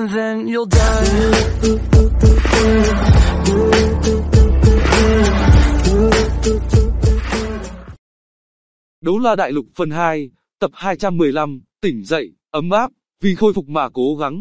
and then you'll die. Đấu La Đại Lục phần 2, tập 215, tỉnh dậy, ấm áp, vì khôi phục mà cố gắng.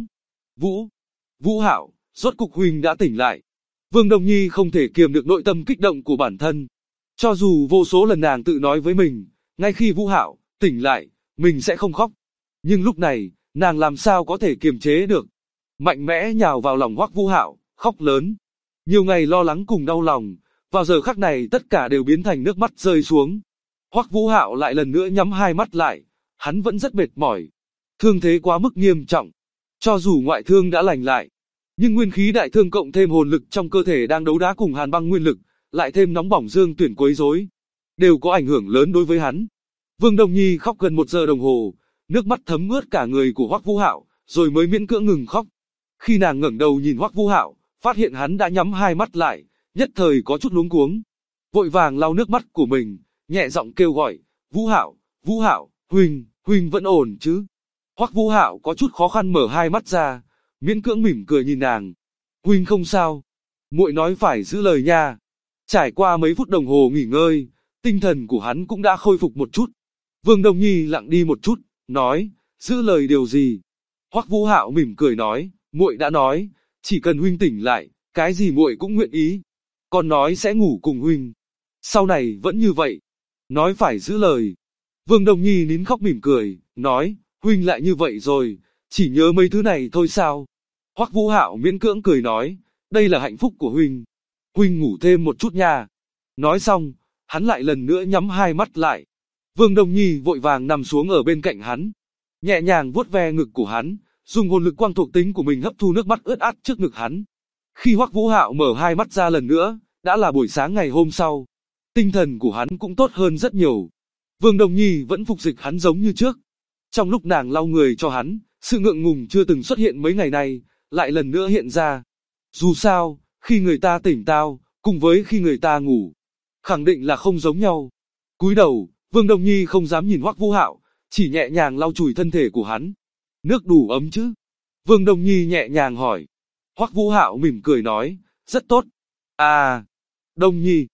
Vũ Hạo, rốt cục huynh đã tỉnh lại. Vương Đông Nhi không thể kiềm được nội tâm kích động của bản thân. Cho dù vô số lần nàng tự nói với mình, ngay khi Vũ Hạo tỉnh lại, mình sẽ không khóc. Nhưng lúc này, nàng làm sao có thể kiềm chế được. Mạnh mẽ nhào vào lòng Hoắc Vũ Hạo, khóc lớn. Nhiều ngày lo lắng cùng đau lòng, vào giờ khắc này tất cả đều biến thành nước mắt rơi xuống. Hoắc Vũ Hạo lại lần nữa nhắm hai mắt lại, hắn vẫn rất mệt mỏi. Thương thế quá mức nghiêm trọng. Cho dù ngoại thương đã lành lại, nhưng nguyên khí đại thương cộng thêm hồn lực trong cơ thể đang đấu đá cùng hàn băng nguyên lực, lại thêm nóng bỏng dương tuyển quấy rối, đều có ảnh hưởng lớn đối với hắn. Vương Đông Nhi khóc gần 1 giờ đồng hồ, nước mắt thấm ướt cả người của Hoắc Vũ Hạo, rồi mới miễn cưỡng ngừng khóc. Khi nàng ngẩng đầu nhìn Hoắc Vũ Hạo, phát hiện hắn đã nhắm hai mắt lại, nhất thời có chút luống cuống. Vội vàng lau nước mắt của mình, nhẹ giọng kêu gọi, Vũ Hạo, huynh vẫn ổn chứ? Hoắc Vũ Hạo có chút khó khăn mở hai mắt ra, miễn cưỡng mỉm cười nhìn nàng. Huynh không sao, muội nói phải giữ lời nha. Trải qua mấy phút đồng hồ nghỉ ngơi, tinh thần của hắn cũng đã khôi phục một chút. Vương Đông Nhi lặng đi một chút, nói, giữ lời điều gì? Hoắc Vũ Hạo mỉm cười nói, muội đã nói, chỉ cần huynh tỉnh lại, cái gì muội cũng nguyện ý. Còn nói sẽ ngủ cùng huynh. Sau này vẫn như vậy. Nói phải giữ lời. Vương Đông Nhi nín khóc mỉm cười, nói, huynh lại như vậy rồi, chỉ nhớ mấy thứ này thôi sao? Hoắc Vũ Hạo miễn cưỡng cười nói, đây là hạnh phúc của huynh. Huynh ngủ thêm một chút nha. Nói xong, hắn lại lần nữa nhắm hai mắt lại. Vương Đông Nhi vội vàng nằm xuống ở bên cạnh hắn, nhẹ nhàng vuốt ve ngực của hắn, dùng hồn lực quang thuộc tính của mình hấp thu nước mắt ướt át trước ngực hắn. Khi Hoắc Vũ Hạo mở hai mắt ra lần nữa, đã là buổi sáng ngày hôm sau. Tinh thần của hắn cũng tốt hơn rất nhiều. Vương Đông Nhi vẫn phục dịch hắn giống như trước. Trong lúc nàng lau người cho hắn, sự ngượng ngùng chưa từng xuất hiện mấy ngày nay, lại lần nữa hiện ra. Dù sao, khi người ta tỉnh táo, cùng với khi người ta ngủ, khẳng định là không giống nhau. Cúi đầu, Vương Đông Nhi không dám nhìn Hoắc Vũ Hạo, chỉ nhẹ nhàng lau chùi thân thể của hắn. Nước đủ ấm chứ? Vương Đông Nhi nhẹ nhàng hỏi. Hoắc Vũ Hạo mỉm cười nói, rất tốt. À, Đông Nhi.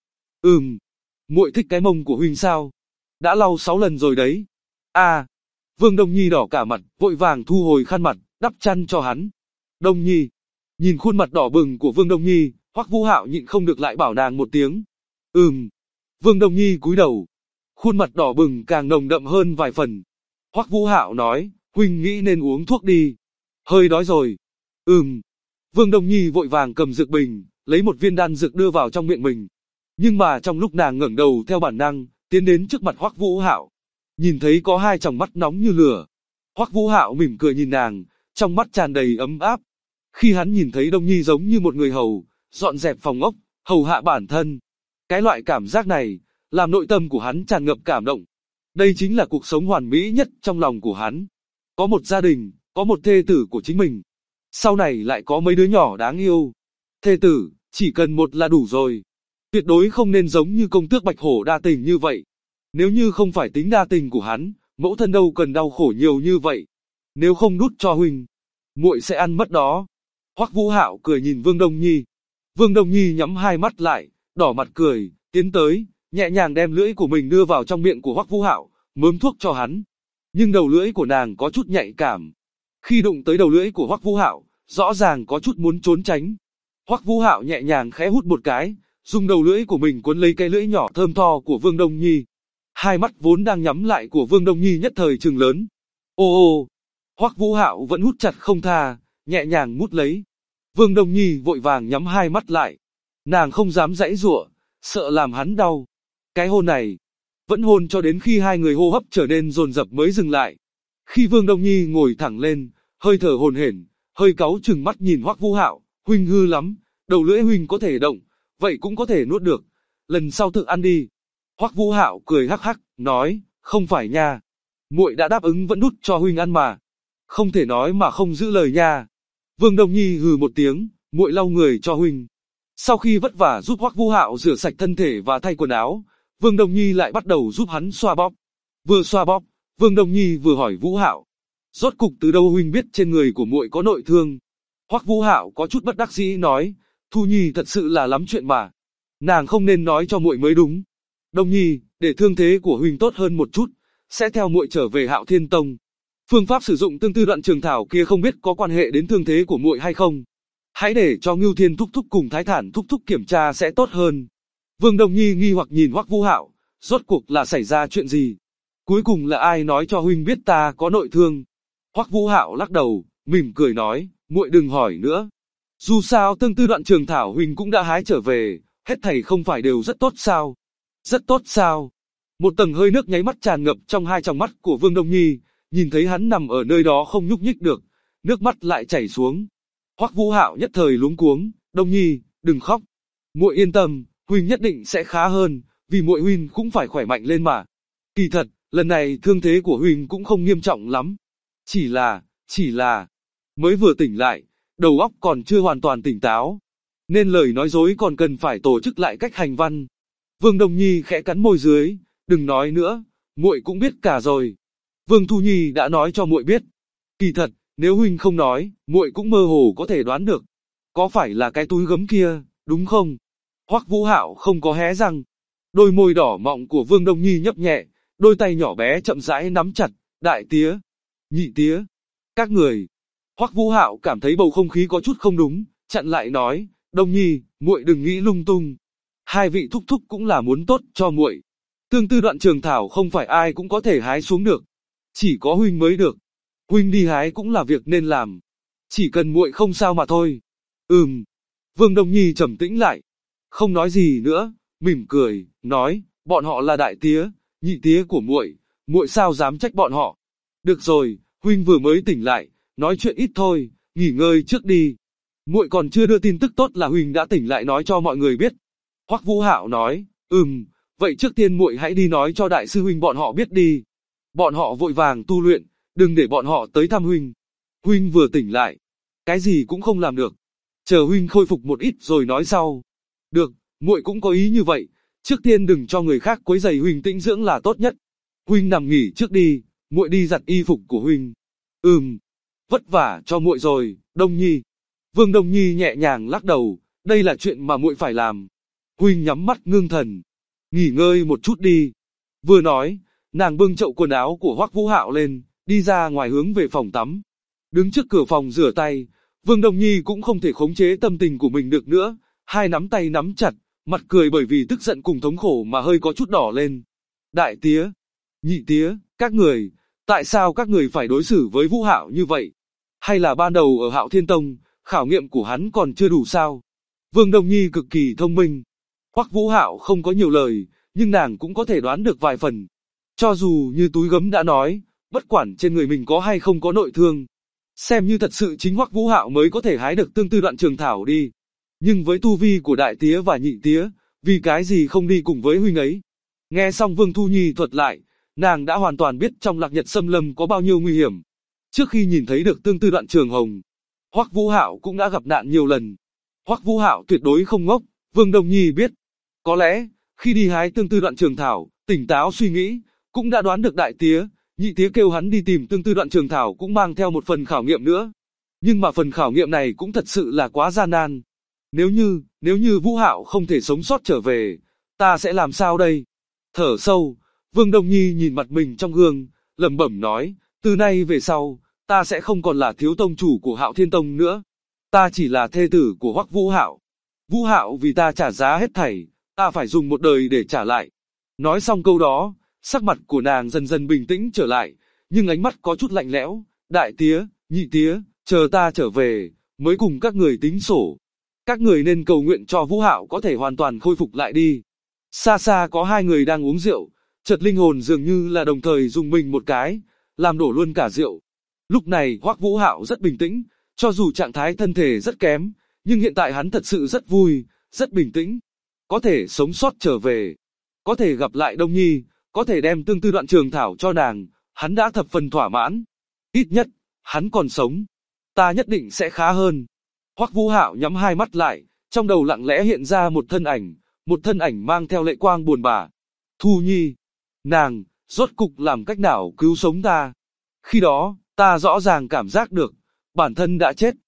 Muội thích cái mông của huynh sao? Đã lau 6 lần rồi đấy. À, Vương Đông Nhi đỏ cả mặt, vội vàng thu hồi khăn mặt, đắp chăn cho hắn. Đông Nhi. Nhìn khuôn mặt đỏ bừng của Vương Đông Nhi, Hoắc Vũ Hạo nhịn không được lại bảo nàng một tiếng. Vương Đông Nhi cúi đầu. Khuôn mặt đỏ bừng càng nồng đậm hơn vài phần. Hoắc Vũ Hạo nói, huynh nghĩ nên uống thuốc đi. Hơi đói rồi. Vương Đông Nhi vội vàng cầm dược bình, lấy một viên đan dược đưa vào trong miệng mình. Nhưng mà trong lúc nàng ngẩng đầu theo bản năng, tiến đến trước mặt Hoắc Vũ Hạo, nhìn thấy có hai tròng mắt nóng như lửa. Hoắc Vũ Hạo mỉm cười nhìn nàng, trong mắt tràn đầy ấm áp. Khi hắn nhìn thấy Đông Nhi giống như một người hầu, dọn dẹp phòng ốc, hầu hạ bản thân. Cái loại cảm giác này, làm nội tâm của hắn tràn ngập cảm động. Đây chính là cuộc sống hoàn mỹ nhất trong lòng của hắn. Có một gia đình, có một thê tử của chính mình. Sau này lại có mấy đứa nhỏ đáng yêu. Thê tử, chỉ cần một là đủ rồi. Tuyệt đối không nên giống như công tước Bạch Hổ đa tình như vậy. Nếu như không phải tính đa tình của hắn, mẫu thân đâu cần đau khổ nhiều như vậy. Nếu không đút cho huynh, muội sẽ ăn mất đó. Hoắc Vũ Hạo cười nhìn Vương Đông Nhi. Vương Đông Nhi nhắm hai mắt lại, đỏ mặt cười, tiến tới, nhẹ nhàng đem lưỡi của mình đưa vào trong miệng của Hoắc Vũ Hạo, mớm thuốc cho hắn. Nhưng đầu lưỡi của nàng có chút nhạy cảm. Khi đụng tới đầu lưỡi của Hoắc Vũ Hạo, rõ ràng có chút muốn trốn tránh. Hoắc Vũ Hạo nhẹ nhàng khẽ hút một cái, dùng đầu lưỡi của mình cuốn lấy cái lưỡi nhỏ thơm tho của Vương Đông Nhi. Hai mắt vốn đang nhắm lại của Vương Đông Nhi nhất thời trừng lớn. Ô, Hoắc Vũ Hạo vẫn hút chặt không tha, nhẹ nhàng mút lấy. Vương Đông Nhi vội vàng nhắm hai mắt lại. Nàng không dám giãy giụa, sợ làm hắn đau. Cái hôn này, vẫn hôn cho đến khi hai người hô hấp trở nên dồn dập mới dừng lại. Khi Vương Đông Nhi ngồi thẳng lên, hơi thở hổn hển, hơi cáu chừng mắt nhìn Hoắc Vũ Hạo, huynh hư lắm, đầu lưỡi huynh có thể động, vậy cũng có thể nuốt được, lần sau tự ăn đi. Hoắc Vũ Hạo cười hắc hắc, nói, không phải nha, muội đã đáp ứng vẫn đút cho huynh ăn mà, không thể nói mà không giữ lời nha. Vương Đông Nhi hừ một tiếng, muội lau người cho huynh. Sau khi vất vả giúp Hoắc Vũ Hạo rửa sạch thân thể và thay quần áo, Vương Đông Nhi lại bắt đầu giúp hắn xoa bóp. Vừa xoa bóp, Vương Đông Nhi vừa hỏi Vũ Hạo, rốt cục từ đâu huynh biết trên người của muội có nội thương? Hoắc Vũ Hạo có chút bất đắc dĩ nói, Thu Nhi thật sự là lắm chuyện mà. Nàng không nên nói cho muội mới đúng. Đông Nhi, để thương thế của huynh tốt hơn một chút, sẽ theo muội trở về Hạo Thiên Tông. Phương pháp sử dụng tương tư đoạn trường thảo kia không biết có quan hệ đến thương thế của muội hay không. Hãy để cho Ngưu Thiên thúc thúc cùng Thái Thản thúc thúc kiểm tra sẽ tốt hơn. Vương Đông Nhi nghi hoặc nhìn Hoắc Vũ Hạo, rốt cuộc là xảy ra chuyện gì? Cuối cùng là ai nói cho huynh biết ta có nội thương? Hoắc Vũ Hạo lắc đầu, mỉm cười nói, muội đừng hỏi nữa. Dù sao tương tư đoạn trường thảo huynh cũng đã hái trở về, hết thảy không phải đều rất tốt sao? Rất tốt sao? Một tầng hơi nước nháy mắt tràn ngập trong hai tròng mắt của Vương Đông Nhi, nhìn thấy hắn nằm ở nơi đó không nhúc nhích được, nước mắt lại chảy xuống. Hoắc Vũ Hạo nhất thời luống cuống, Đông Nhi, đừng khóc. Muội yên tâm, huynh nhất định sẽ khá hơn, vì muội huynh cũng phải khỏe mạnh lên mà. Kỳ thật, lần này thương thế của huynh cũng không nghiêm trọng lắm. Chỉ là, mới vừa tỉnh lại, đầu óc còn chưa hoàn toàn tỉnh táo. Nên lời nói dối còn cần phải tổ chức lại cách hành văn. Vương Đông Nhi khẽ cắn môi dưới, đừng nói nữa, muội cũng biết cả rồi. Vương Thu Nhi đã nói cho muội biết. Kỳ thật, nếu huynh không nói, muội cũng mơ hồ có thể đoán được. Có phải là cái túi gấm kia, đúng không? Hoắc Vũ Hạo không có hé răng. Đôi môi đỏ mọng của Vương Đông Nhi nhấp nhẹ, đôi tay nhỏ bé chậm rãi nắm chặt, đại tía, nhị tía, các người. Hoắc Vũ Hạo cảm thấy bầu không khí có chút không đúng, chặn lại nói, Đông Nhi, muội đừng nghĩ lung tung. Hai vị thúc thúc cũng là muốn tốt cho muội. Tương tư đoạn trường thảo không phải ai cũng có thể hái xuống được, chỉ có huynh mới được. Huynh đi hái cũng là việc nên làm, chỉ cần muội không sao mà thôi. Vương Đông Nhi trầm tĩnh lại, không nói gì nữa, mỉm cười, nói, bọn họ là đại tía, nhị tía của muội, muội sao dám trách bọn họ. Được rồi, huynh vừa mới tỉnh lại, nói chuyện ít thôi, nghỉ ngơi trước đi. Muội còn chưa đưa tin tức tốt là huynh đã tỉnh lại nói cho mọi người biết. Hoắc Vũ Hạo nói, vậy trước tiên muội hãy đi nói cho đại sư huynh bọn họ biết đi. Bọn họ vội vàng tu luyện, đừng để bọn họ tới thăm huynh. Huynh vừa tỉnh lại, cái gì cũng không làm được. Chờ huynh khôi phục một ít rồi nói sau. Được, muội cũng có ý như vậy, trước tiên đừng cho người khác quấy rầy huynh tĩnh dưỡng là tốt nhất. Huynh nằm nghỉ trước đi, muội đi giặt y phục của huynh. Vất vả cho muội rồi, Đông Nhi. Vương Đông Nhi nhẹ nhàng lắc đầu, đây là chuyện mà muội phải làm. Huynh nhắm mắt ngưng thần, nghỉ ngơi một chút đi. Vừa nói, nàng bưng chậu quần áo của Hoắc Vũ Hạo lên, đi ra ngoài hướng về phòng tắm. Đứng trước cửa phòng rửa tay, Vương Đông Nhi cũng không thể khống chế tâm tình của mình được nữa, hai nắm tay nắm chặt, mặt cười bởi vì tức giận cùng thống khổ mà hơi có chút đỏ lên. Đại tía, nhị tía, các người, tại sao các người phải đối xử với Vũ Hạo như vậy? Hay là ban đầu ở Hạo Thiên Tông, khảo nghiệm của hắn còn chưa đủ sao? Vương Đông Nhi cực kỳ thông minh. Hoắc Vũ Hạo không có nhiều lời, nhưng nàng cũng có thể đoán được vài phần. Cho dù như túi gấm đã nói, bất quản trên người mình có hay không có nội thương, xem như thật sự chính Hoắc Vũ Hạo mới có thể hái được tương tư đoạn trường thảo đi. Nhưng với tu vi của đại tía và nhị tía, vì cái gì không đi cùng với huynh ấy? Nghe xong Vương Thu Nhi thuật lại, nàng đã hoàn toàn biết trong Lạc Nhật Xâm Lâm có bao nhiêu nguy hiểm. Trước khi nhìn thấy được tương tư đoạn trường hồng, Hoắc Vũ Hạo cũng đã gặp nạn nhiều lần. Hoắc Vũ Hạo tuyệt đối không ngốc, Vương Đông Nhi biết. Có lẽ, khi đi hái tương tư đoạn trường thảo, tỉnh táo suy nghĩ, cũng đã đoán được đại tía, nhị tía kêu hắn đi tìm tương tư đoạn trường thảo cũng mang theo một phần khảo nghiệm nữa. Nhưng mà phần khảo nghiệm này cũng thật sự là quá gian nan. Nếu như Vũ Hạo không thể sống sót trở về, ta sẽ làm sao đây? Thở sâu, Vương Đông Nhi nhìn mặt mình trong gương, lẩm bẩm nói, từ nay về sau, ta sẽ không còn là thiếu tông chủ của Hạo Thiên Tông nữa. Ta chỉ là thê tử của Hoắc Vũ Hạo. Vũ Hạo vì ta trả giá hết thảy, ta phải dùng một đời để trả lại. Nói xong câu đó, sắc mặt của nàng dần dần bình tĩnh trở lại, nhưng ánh mắt có chút lạnh lẽo. Đại tía, nhị tía, chờ ta trở về, mới cùng các người tính sổ. Các người nên cầu nguyện cho Vũ Hạo có thể hoàn toàn khôi phục lại đi. Xa xa có hai người đang uống rượu, chợt linh hồn dường như là đồng thời dùng mình một cái, làm đổ luôn cả rượu. Lúc này Hoắc Vũ Hạo rất bình tĩnh, cho dù trạng thái thân thể rất kém, nhưng hiện tại hắn thật sự rất vui, rất bình tĩnh. Có thể sống sót trở về, có thể gặp lại Đông Nhi, có thể đem tương tư đoạn trường thảo cho nàng, hắn đã thập phần thỏa mãn. Ít nhất, hắn còn sống. Ta nhất định sẽ khá hơn. Hoắc Vũ Hạo nhắm hai mắt lại, trong đầu lặng lẽ hiện ra một thân ảnh mang theo lệ quang buồn bã. Thu Nhi, nàng, rốt cục làm cách nào cứu sống ta? Khi đó, ta rõ ràng cảm giác được, bản thân đã chết.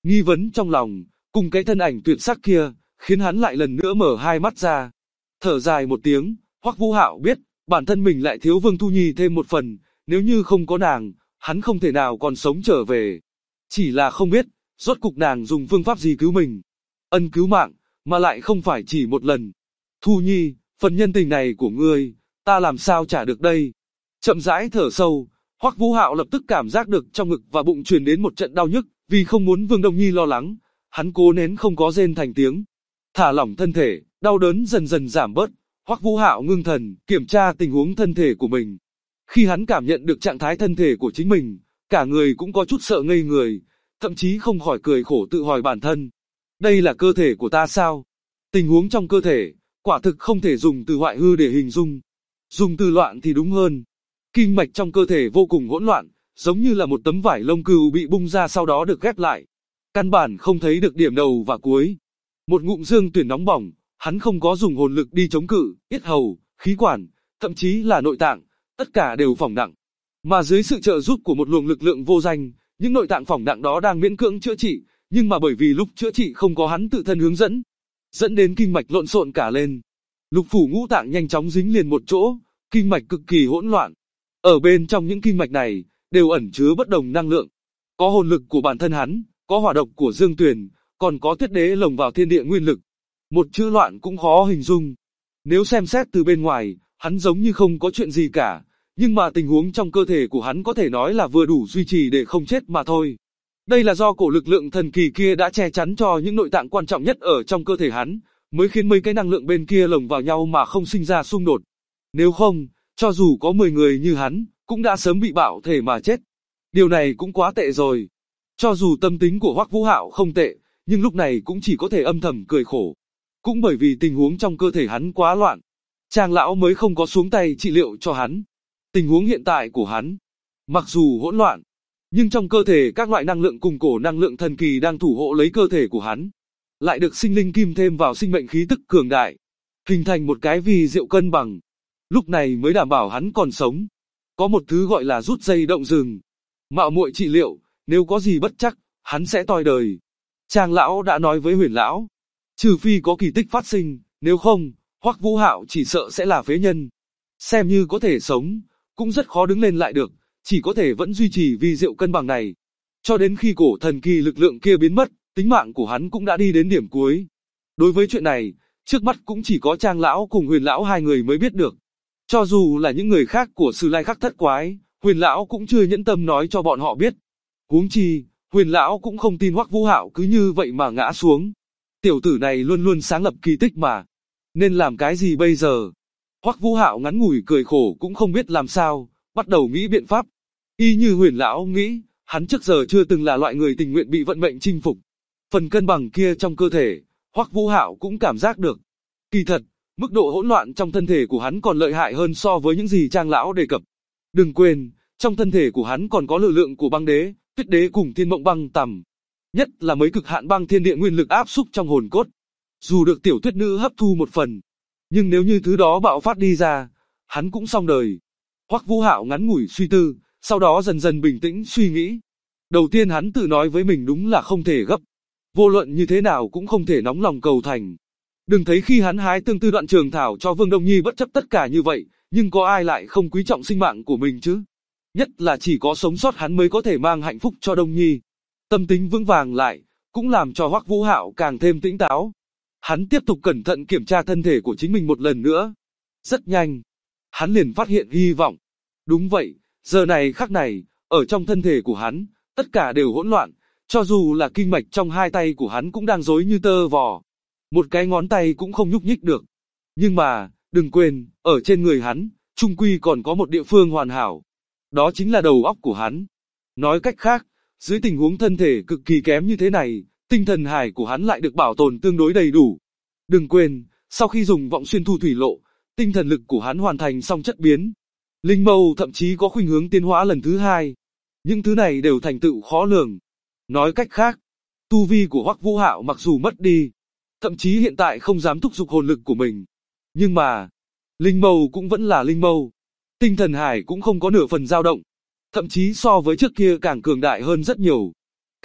Nghi vấn trong lòng, cùng cái thân ảnh tuyệt sắc kia, khiến hắn lại lần nữa mở hai mắt ra. Thở dài một tiếng, Hoắc Vũ Hạo biết, bản thân mình lại thiếu Vương Thu Nhi thêm một phần, nếu như không có nàng, hắn không thể nào còn sống trở về. Chỉ là không biết, rốt cục nàng dùng phương pháp gì cứu mình. Ân cứu mạng, mà lại không phải chỉ một lần. Thu Nhi, phần nhân tình này của ngươi, ta làm sao trả được đây? Chậm rãi thở sâu, Hoắc Vũ Hạo lập tức cảm giác được trong ngực và bụng truyền đến một trận đau nhức, vì không muốn Vương Đông Nhi lo lắng, hắn cố nén không có rên thành tiếng. Thả lỏng thân thể, đau đớn dần dần giảm bớt, Hoắc Vũ Hạo ngưng thần, kiểm tra tình huống thân thể của mình. Khi hắn cảm nhận được trạng thái thân thể của chính mình, cả người cũng có chút sợ ngây người, thậm chí không khỏi cười khổ tự hỏi bản thân. Đây là cơ thể của ta sao? Tình huống trong cơ thể, quả thực không thể dùng từ hoại hư để hình dung. Dùng từ loạn thì đúng hơn. Kinh mạch trong cơ thể vô cùng hỗn loạn, giống như là một tấm vải lông cừu bị bung ra sau đó được ghép lại. Căn bản không thấy được điểm đầu và cuối. Một ngụm dương tuyển nóng bỏng, hắn không có dùng hồn lực đi chống cự, yết hầu, khí quản, thậm chí là nội tạng, tất cả đều phỏng nặng. Mà dưới sự trợ giúp của một luồng lực lượng vô danh, những nội tạng phỏng nặng đó đang miễn cưỡng chữa trị, nhưng mà bởi vì lúc chữa trị không có hắn tự thân hướng dẫn đến kinh mạch lộn xộn cả lên. Lục phủ ngũ tạng nhanh chóng dính liền một chỗ, kinh mạch cực kỳ hỗn loạn. Ở bên trong những kinh mạch này, đều ẩn chứa bất đồng năng lượng. Có hồn lực của bản thân hắn, có hỏa độc của Dương Tuyền, còn có Tuyết Đế lồng vào thiên địa nguyên lực. Một chữ loạn cũng khó hình dung. Nếu xem xét từ bên ngoài, hắn giống như không có chuyện gì cả, nhưng mà tình huống trong cơ thể của hắn có thể nói là vừa đủ duy trì để không chết mà thôi. Đây là do cổ lực lượng thần kỳ kia đã che chắn cho những nội tạng quan trọng nhất ở trong cơ thể hắn, mới khiến mấy cái năng lượng bên kia lồng vào nhau mà không sinh ra xung đột. Nếu không, cho dù có 10 người như hắn, cũng đã sớm bị bạo thể mà chết. Điều này cũng quá tệ rồi. Cho dù tâm tính của Hoắc Vũ Hạo không tệ, nhưng lúc này cũng chỉ có thể âm thầm cười khổ. Cũng bởi vì tình huống trong cơ thể hắn quá loạn, Trang lão mới không có xuống tay trị liệu cho hắn. Tình huống hiện tại của hắn, mặc dù hỗn loạn, nhưng trong cơ thể các loại năng lượng cùng cổ năng lượng thần kỳ đang thủ hộ lấy cơ thể của hắn, lại được sinh linh kim thêm vào sinh mệnh khí tức cường đại, hình thành một cái vi diệu cân bằng. Lúc này mới đảm bảo hắn còn sống. Có một thứ gọi là rút dây động rừng. Mạo muội trị liệu, nếu có gì bất chắc, hắn sẽ toi đời. Trang lão đã nói với Huyền lão, trừ phi có kỳ tích phát sinh, nếu không, Hoắc Vũ Hạo chỉ sợ sẽ là phế nhân. Xem như có thể sống, cũng rất khó đứng lên lại được, chỉ có thể vẫn duy trì vi diệu cân bằng này. Cho đến khi cổ thần kỳ lực lượng kia biến mất, tính mạng của hắn cũng đã đi đến điểm cuối. Đối với chuyện này, trước mắt cũng chỉ có Trang lão cùng Huyền lão hai người mới biết được. Cho dù là những người khác của Sử Lai Khắc Thất Quái, Huyền lão cũng chưa nhẫn tâm nói cho bọn họ biết. Huống chi, Huyền lão cũng không tin Hoắc Vũ Hạo cứ như vậy mà ngã xuống. Tiểu tử này luôn luôn sáng lập kỳ tích mà. Nên làm cái gì bây giờ? Hoắc Vũ Hạo ngắn ngủi cười khổ cũng không biết làm sao, bắt đầu nghĩ biện pháp. Y như Huyền lão nghĩ, hắn trước giờ chưa từng là loại người tình nguyện bị vận mệnh chinh phục. Phần cân bằng kia trong cơ thể, Hoắc Vũ Hạo cũng cảm giác được. Kỳ thật, mức độ hỗn loạn trong thân thể của hắn còn lợi hại hơn so với những gì Trang lão đề cập. Đừng quên, trong thân thể của hắn còn có lực lượng của băng đế, Tuyết Đế cùng Thiên Mộng Băng Tầm. Nhất là mấy cực hạn băng thiên địa nguyên lực áp xúc trong hồn cốt. Dù được tiểu Tuyết Nữ hấp thu một phần, nhưng nếu như thứ đó bạo phát đi ra, hắn cũng xong đời. Hoắc Vũ Hạo ngắn ngủi suy tư, sau đó dần dần bình tĩnh suy nghĩ. Đầu tiên hắn tự nói với mình đúng là không thể gấp. Vô luận như thế nào cũng không thể nóng lòng cầu thành. Đừng thấy khi hắn hái tương tư đoạn trường thảo cho Vương Đông Nhi bất chấp tất cả như vậy, nhưng có ai lại không quý trọng sinh mạng của mình chứ? Nhất là chỉ có sống sót hắn mới có thể mang hạnh phúc cho Đông Nhi. Tâm tính vững vàng lại, cũng làm cho Hoắc Vũ Hạo càng thêm tĩnh táo. Hắn tiếp tục cẩn thận kiểm tra thân thể của chính mình một lần nữa. Rất nhanh, hắn liền phát hiện hy vọng. Đúng vậy, giờ này khắc này, ở trong thân thể của hắn, tất cả đều hỗn loạn, cho dù là kinh mạch trong hai tay của hắn cũng đang rối như tơ vò. Một cái ngón tay cũng không nhúc nhích được. Nhưng mà, đừng quên, ở trên người hắn, chung quy còn có một địa phương hoàn hảo. Đó chính là đầu óc của hắn. Nói cách khác, dưới tình huống thân thể cực kỳ kém như thế này, tinh thần hải của hắn lại được bảo tồn tương đối đầy đủ. Đừng quên, sau khi dùng vọng xuyên thu thủy lộ, tinh thần lực của hắn hoàn thành xong chất biến. Linh mâu thậm chí có khuynh hướng tiến hóa lần thứ hai. Những thứ này đều thành tựu khó lường. Nói cách khác, tu vi của Hoắc Vũ Hạo mặc dù mất đi, thậm chí hiện tại không dám thúc giục hồn lực của mình. Nhưng mà, linh mâu cũng vẫn là linh mâu. Tinh thần hải cũng không có nửa phần dao động. Thậm chí so với trước kia càng cường đại hơn rất nhiều.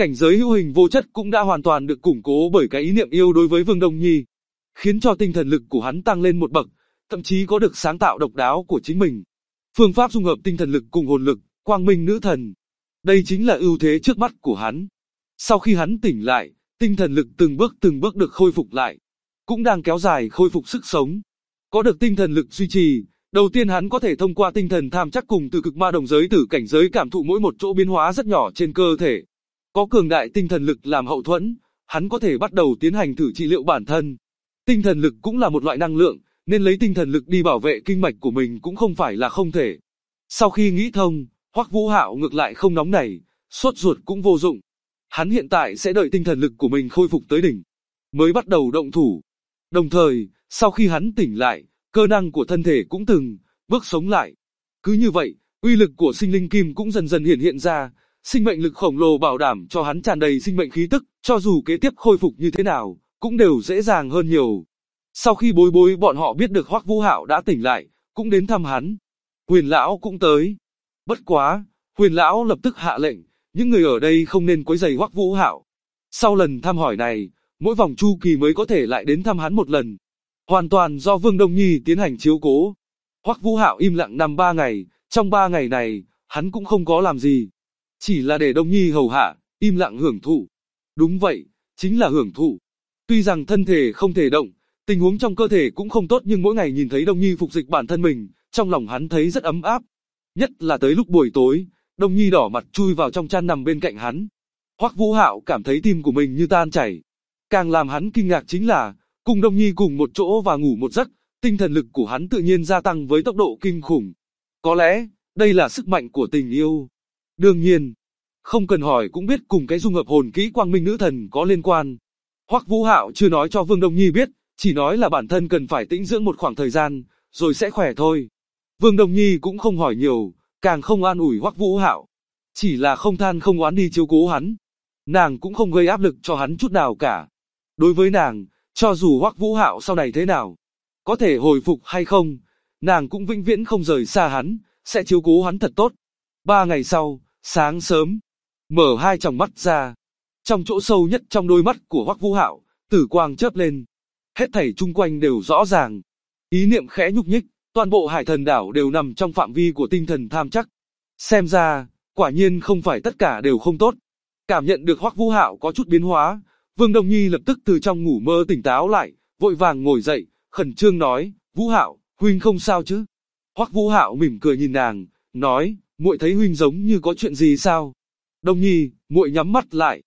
Cảnh giới hữu hình vô chất cũng đã hoàn toàn được củng cố bởi cái ý niệm yêu đối với Vương Đông Nhi, khiến cho tinh thần lực của hắn tăng lên một bậc, thậm chí có được sáng tạo độc đáo của chính mình. Phương pháp dung hợp tinh thần lực cùng hồn lực, quang minh nữ thần. Đây chính là ưu thế trước mắt của hắn. Sau khi hắn tỉnh lại, tinh thần lực từng bước được khôi phục lại, cũng đang kéo dài khôi phục sức sống. Có được tinh thần lực duy trì, đầu tiên hắn có thể thông qua tinh thần tham chắc cùng từ cực ma đồng giới tử cảnh giới cảm thụ mỗi một chỗ biến hóa rất nhỏ trên cơ thể. Có cường đại tinh thần lực làm hậu thuẫn, hắn có thể bắt đầu tiến hành thử trị liệu bản thân. Tinh thần lực cũng là một loại năng lượng, nên lấy tinh thần lực đi bảo vệ kinh mạch của mình cũng không phải là không thể. Sau khi nghĩ thông, Hoắc Vũ Hạo ngược lại không nóng nảy, sốt ruột cũng vô dụng. Hắn hiện tại sẽ đợi tinh thần lực của mình khôi phục tới đỉnh, mới bắt đầu động thủ. Đồng thời, sau khi hắn tỉnh lại, cơ năng của thân thể cũng từng bước sống lại. Cứ như vậy, uy lực của sinh linh kim cũng dần dần hiện ra, sinh mệnh lực khổng lồ bảo đảm cho hắn tràn đầy sinh mệnh khí tức, cho dù kế tiếp khôi phục như thế nào, cũng đều dễ dàng hơn nhiều. Sau khi Bối Bối bọn họ biết được Hoắc Vũ Hạo đã tỉnh lại, cũng đến thăm hắn. Huyền lão cũng tới. Bất quá, Huyền lão lập tức hạ lệnh, những người ở đây không nên quấy rầy Hoắc Vũ Hạo. Sau lần thăm hỏi này, mỗi vòng chu kỳ mới có thể lại đến thăm hắn một lần. Hoàn toàn do Vương Đông Nhi tiến hành chiếu cố. Hoắc Vũ Hạo im lặng nằm 3 ngày, trong 3 ngày này, hắn cũng không có làm gì. Chỉ là để Đông Nhi hầu hạ, im lặng hưởng thụ. Đúng vậy, chính là hưởng thụ. Tuy rằng thân thể không thể động, tình huống trong cơ thể cũng không tốt nhưng mỗi ngày nhìn thấy Đông Nhi phục dịch bản thân mình, trong lòng hắn thấy rất ấm áp. Nhất là tới lúc buổi tối, Đông Nhi đỏ mặt chui vào trong chăn nằm bên cạnh hắn. Hoắc Vũ Hạo cảm thấy tim của mình như tan chảy. Càng làm hắn kinh ngạc chính là, cùng Đông Nhi cùng một chỗ và ngủ một giấc, tinh thần lực của hắn tự nhiên gia tăng với tốc độ kinh khủng. Có lẽ, đây là sức mạnh của tình yêu. Đương nhiên, không cần hỏi cũng biết cùng cái dung hợp hồn kỹ quang minh nữ thần có liên quan. Hoắc Vũ Hạo chưa nói cho Vương Đông Nhi biết, chỉ nói là bản thân cần phải tĩnh dưỡng một khoảng thời gian, rồi sẽ khỏe thôi. Vương Đông Nhi cũng không hỏi nhiều, càng không an ủi Hoắc Vũ Hạo. Chỉ là không than không oán đi chiếu cố hắn. Nàng cũng không gây áp lực cho hắn chút nào cả. Đối với nàng, cho dù Hoắc Vũ Hạo sau này thế nào, có thể hồi phục hay không, nàng cũng vĩnh viễn không rời xa hắn, sẽ chiếu cố hắn thật tốt. 3 ngày sau, sáng sớm, mở hai tròng mắt ra. Trong chỗ sâu nhất trong đôi mắt của Hoắc Vũ Hạo, tử quang chớp lên. Hết thảy chung quanh đều rõ ràng. Ý niệm khẽ nhúc nhích, toàn bộ Hải Thần đảo đều nằm trong phạm vi của tinh thần tham chắc. Xem ra, quả nhiên không phải tất cả đều không tốt. Cảm nhận được Hoắc Vũ Hạo có chút biến hóa, Vương Đông Nhi lập tức từ trong ngủ mơ tỉnh táo lại, vội vàng ngồi dậy, khẩn trương nói, Vũ Hạo, huynh không sao chứ? Hoắc Vũ Hạo mỉm cười nhìn nàng, nói, muội thấy huynh giống như có chuyện gì sao? Đông Nhi, muội nhắm mắt lại.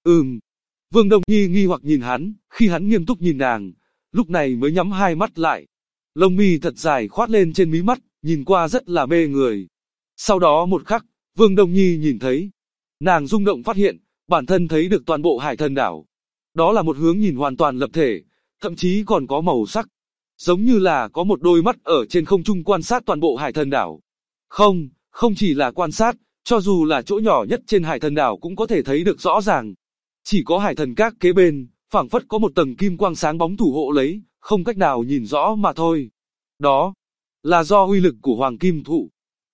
Vương Đông Nhi nghi hoặc nhìn hắn, khi hắn nghiêm túc nhìn nàng, lúc này mới nhắm hai mắt lại. Lông mi thật dài khoát lên trên mí mắt, nhìn qua rất là mê người. Sau đó một khắc, Vương Đông Nhi nhìn thấy, nàng rung động phát hiện, bản thân thấy được toàn bộ Hải Thần đảo. Đó là một hướng nhìn hoàn toàn lập thể, thậm chí còn có màu sắc. Giống như là có một đôi mắt ở trên không trung quan sát toàn bộ Hải Thần đảo. Không chỉ là quan sát, cho dù là chỗ nhỏ nhất trên Hải Thần đảo cũng có thể thấy được rõ ràng. Chỉ có Hải Thần Các kế bên, phảng phất có một tầng kim quang sáng bóng thủ hộ lấy, không cách nào nhìn rõ mà thôi. Đó là do uy lực của Hoàng Kim Thụ.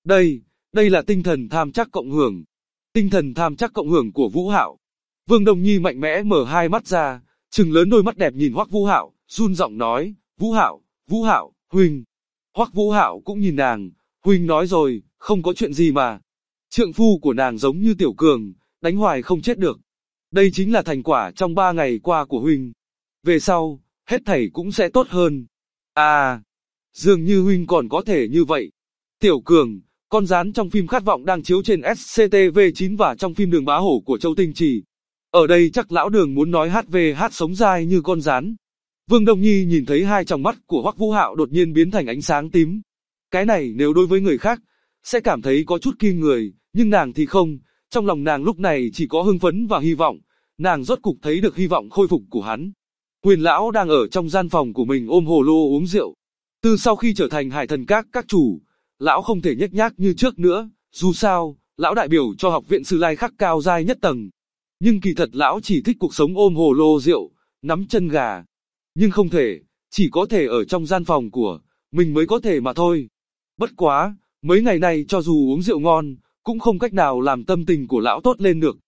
Đây là tinh thần tham chắc cộng hưởng. Tinh thần tham chắc cộng hưởng của Vũ Hạo. Vương Đông Nhi mạnh mẽ mở hai mắt ra, trừng lớn đôi mắt đẹp nhìn Hoắc Vũ Hạo, run giọng nói, Vũ Hạo, huynh. Hoắc Vũ Hạo cũng nhìn nàng, huynh nói rồi, không có chuyện gì mà. Trượng phu của nàng giống như Tiểu Cường, đánh hoài không chết được. Đây chính là thành quả trong 3 ngày qua của huynh. Về sau, hết thảy cũng sẽ tốt hơn. À, dường như huynh còn có thể như vậy. Tiểu Cường, con rán trong phim Khát Vọng đang chiếu trên SCTV9 và trong phim Đường Bá Hổ của Châu Tinh Trì. Ở đây chắc lão Đường muốn nói HVH sống dai như con rán. Vương Đông Nhi nhìn thấy hai tròng mắt của Hoắc Vũ Hạo đột nhiên biến thành ánh sáng tím. Cái này nếu đối với người khác, sẽ cảm thấy có chút kinh người, nhưng nàng thì không. Trong lòng nàng lúc này chỉ có hưng phấn và hy vọng. Nàng rốt cục thấy được hy vọng khôi phục của hắn. Huyền lão đang ở trong gian phòng của mình ôm hồ lô uống rượu. Từ sau khi trở thành Hải Thần các chủ, lão không thể nhếch nhác như trước nữa. Dù sao, lão đại biểu cho học viện Sư Lai Khắc cao giai nhất tầng. Nhưng kỳ thật lão chỉ thích cuộc sống ôm hồ lô rượu, nắm chân gà. Nhưng không thể, chỉ có thể ở trong gian phòng của mình mới có thể mà thôi. Bất quá, mấy ngày nay cho dù uống rượu ngon, cũng không cách nào làm tâm tình của lão tốt lên được.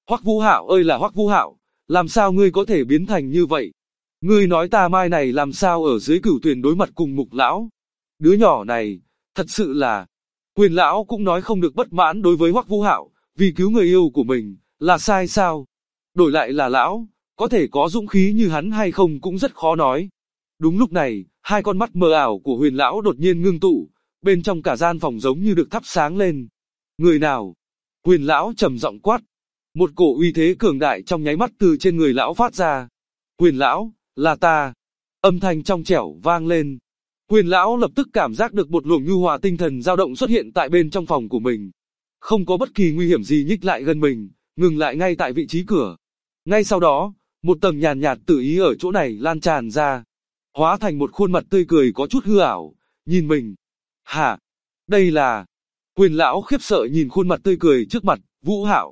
Hoắc Vũ Hạo ơi là Hoắc Vũ Hạo, làm sao ngươi có thể biến thành như vậy? Ngươi nói ta mai này làm sao ở dưới Cửu Tuyền đối mặt cùng Mục lão? Đứa nhỏ này, thật sự là... Quyền lão cũng nói không được bất mãn đối với Hoắc Vũ Hạo, vì cứu người yêu của mình, là sai sao? Đổi lại là lão, có thể có dũng khí như hắn hay không cũng rất khó nói. Đúng lúc này, hai con mắt mờ ảo của Huyền lão đột nhiên ngưng tụ, bên trong cả gian phòng giống như được thắp sáng lên. Người nào? Huyền lão trầm giọng quát. Một cổ uy thế cường đại trong nháy mắt từ trên người lão phát ra. Huyền lão, là ta. Âm thanh trong trẻo vang lên. Huyền lão lập tức cảm giác được một luồng nhu hòa tinh thần dao động xuất hiện tại bên trong phòng của mình. Không có bất kỳ nguy hiểm gì nhích lại gần mình, ngừng lại ngay tại vị trí cửa. Ngay sau đó, một tầng nhàn nhạt tự ý ở chỗ này lan tràn ra, hóa thành một khuôn mặt tươi cười có chút hư ảo, nhìn mình. Hả? Đây là... Huyền lão khiếp sợ nhìn khuôn mặt tươi cười trước mặt, Vũ Hạo.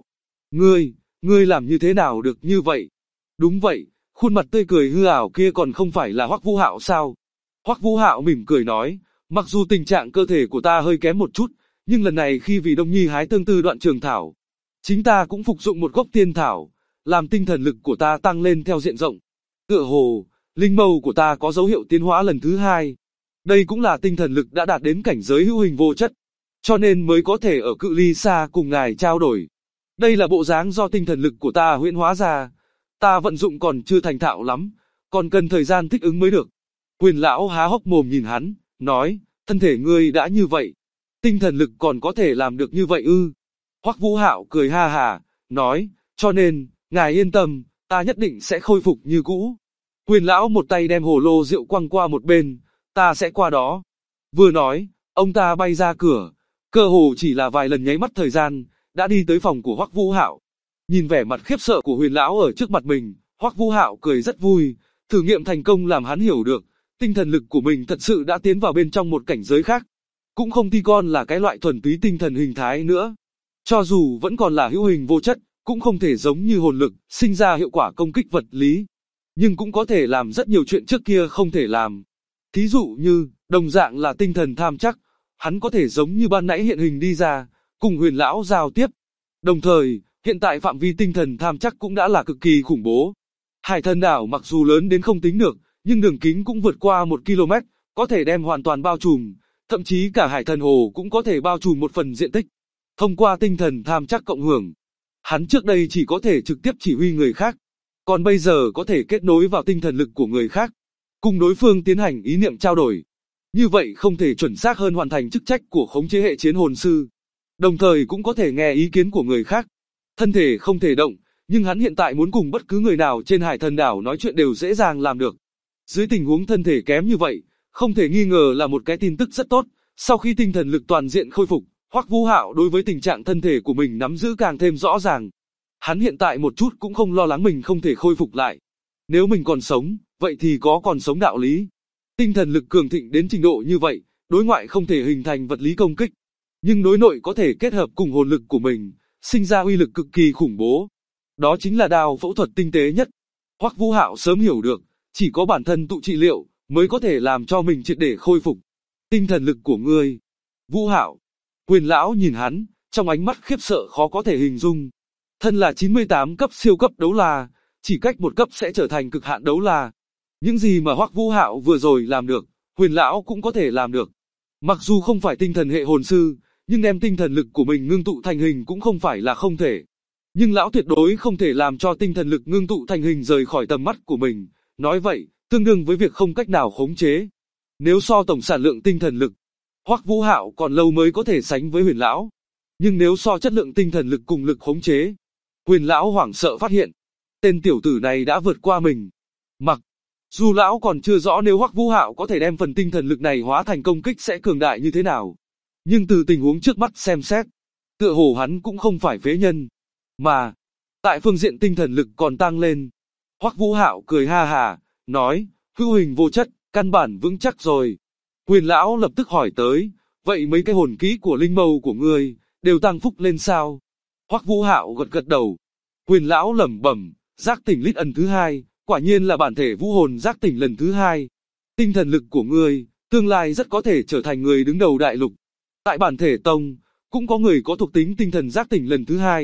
Ngươi làm như thế nào được như vậy? Đúng vậy, khuôn mặt tươi cười hư ảo kia còn không phải là Hoắc Vũ Hạo sao? Hoắc Vũ Hạo mỉm cười nói, mặc dù tình trạng cơ thể của ta hơi kém một chút, nhưng lần này khi vì Đông Nhi hái tương tư đoạn trường thảo, chính ta cũng phục dụng một gốc tiên thảo, làm tinh thần lực của ta tăng lên theo diện rộng. Tựa hồ, linh mâu của ta có dấu hiệu tiến hóa lần thứ hai. Đây cũng là tinh thần lực đã đạt đến cảnh giới hữu hình vô chất, cho nên mới có thể ở cự ly xa cùng ngài trao đổi. Đây là bộ dáng do tinh thần lực của ta huyễn hóa ra, ta vận dụng còn chưa thành thạo lắm, còn cần thời gian thích ứng mới được. Huyền lão há hốc mồm nhìn hắn, nói, thân thể ngươi đã như vậy, tinh thần lực còn có thể làm được như vậy ư? Hoắc Vũ Hạo cười ha hà, nói, cho nên, ngài yên tâm, ta nhất định sẽ khôi phục như cũ. Huyền lão một tay đem hồ lô rượu quăng qua một bên, ta sẽ qua đó. Vừa nói, ông ta bay ra cửa, cơ hồ chỉ là vài lần nháy mắt thời gian, đã đi tới phòng của Hoắc Vũ Hạo. Nhìn vẻ mặt khiếp sợ của Huyền lão ở trước mặt mình, Hoắc Vũ Hạo cười rất vui, thử nghiệm thành công làm hắn hiểu được, tinh thần lực của mình thật sự đã tiến vào bên trong một cảnh giới khác. Cũng không ti còn là cái loại thuần túy tinh thần hình thái nữa. Cho dù vẫn còn là hữu hình vô chất, cũng không thể giống như hồn lực, sinh ra hiệu quả công kích vật lý. Nhưng cũng có thể làm rất nhiều chuyện trước kia không thể làm. Thí dụ như, đồng dạng là tinh thần tham chắc, hắn có thể giống như ban nãy hiện hình đi ra, cùng Huyền lão giao tiếp. Đồng thời, hiện tại phạm vi tinh thần tham chắc cũng đã là cực kỳ khủng bố. Hải Thần đảo mặc dù lớn đến không tính được, nhưng đường kính cũng vượt qua 1 km, có thể đem hoàn toàn bao trùm, thậm chí cả Hải Thần hồ cũng có thể bao trùm một phần diện tích. Thông qua tinh thần tham chắc cộng hưởng, hắn trước đây chỉ có thể trực tiếp chỉ huy người khác, còn bây giờ có thể kết nối vào tinh thần lực của người khác, cùng đối phương tiến hành ý niệm trao đổi. Như vậy không thể chuẩn xác hơn hoàn thành chức trách của khống chế hệ chiến hồn sư. Đồng thời cũng có thể nghe ý kiến của người khác. Thân thể không thể động, nhưng hắn hiện tại muốn cùng bất cứ người nào trên Hải Thần đảo nói chuyện đều dễ dàng làm được. Dưới tình huống thân thể kém như vậy, không thể nghi ngờ là một cái tin tức rất tốt. Sau khi tinh thần lực toàn diện khôi phục, Hoắc Vũ Hạo đối với tình trạng thân thể của mình nắm giữ càng thêm rõ ràng. Hắn hiện tại một chút cũng không lo lắng mình không thể khôi phục lại. Nếu mình còn sống, vậy thì có còn sống đạo lý. Tinh thần lực cường thịnh đến trình độ như vậy, đối ngoại không thể hình thành vật lý công kích, nhưng đối nội có thể kết hợp cùng hồn lực của mình, sinh ra uy lực cực kỳ khủng bố. Đó chính là đao phẫu thuật tinh tế nhất. Hoắc Vũ Hạo sớm hiểu được, chỉ có bản thân tự trị liệu mới có thể làm cho mình triệt để khôi phục. Tinh thần lực của ngươi, Vũ Hạo. Huyền lão nhìn hắn, trong ánh mắt khiếp sợ khó có thể hình dung. Thân là 98 cấp siêu cấp đấu la, chỉ cách một cấp sẽ trở thành cực hạn đấu la. Những gì mà Hoắc Vũ Hạo vừa rồi làm được, Huyền lão cũng có thể làm được. Mặc dù không phải tinh thần hệ hồn sư, nhưng đem tinh thần lực của mình ngưng tụ thành hình cũng không phải là không thể. Nhưng lão tuyệt đối không thể làm cho tinh thần lực ngưng tụ thành hình rời khỏi tầm mắt của mình. Nói vậy, tương đương với việc không cách nào khống chế. Nếu so tổng sản lượng tinh thần lực, Hoắc Vũ Hạo còn lâu mới có thể sánh với Huyền lão. Nhưng nếu so chất lượng tinh thần lực cùng lực khống chế, Huyền lão hoảng sợ phát hiện, tên tiểu tử này đã vượt qua mình. Mặc dù lão còn chưa rõ nếu Hoắc Vũ Hạo có thể đem phần tinh thần lực này hóa thành công kích sẽ cường đại như thế nào, nhưng từ tình huống trước mắt xem xét, tựa hồ hắn cũng không phải phế nhân, mà tại phương diện tinh thần lực còn tăng lên. Hoắc Vũ Hạo cười ha hà, nói, hữu hình vô chất, căn bản vững chắc rồi. Huyền lão lập tức hỏi tới, vậy mấy cái hồn kỹ của linh mâu của ngươi đều tăng phúc lên sao? Hoắc Vũ Hạo gật gật đầu. Huyền lão lẩm bẩm, giác tỉnh lít ẩn thứ hai, quả nhiên là bản thể vũ hồn giác tỉnh lần thứ hai. Tinh thần lực của ngươi, tương lai rất có thể trở thành người đứng đầu đại lục. Tại bản thể tông, cũng có người có thuộc tính tinh thần giác tỉnh lần thứ hai,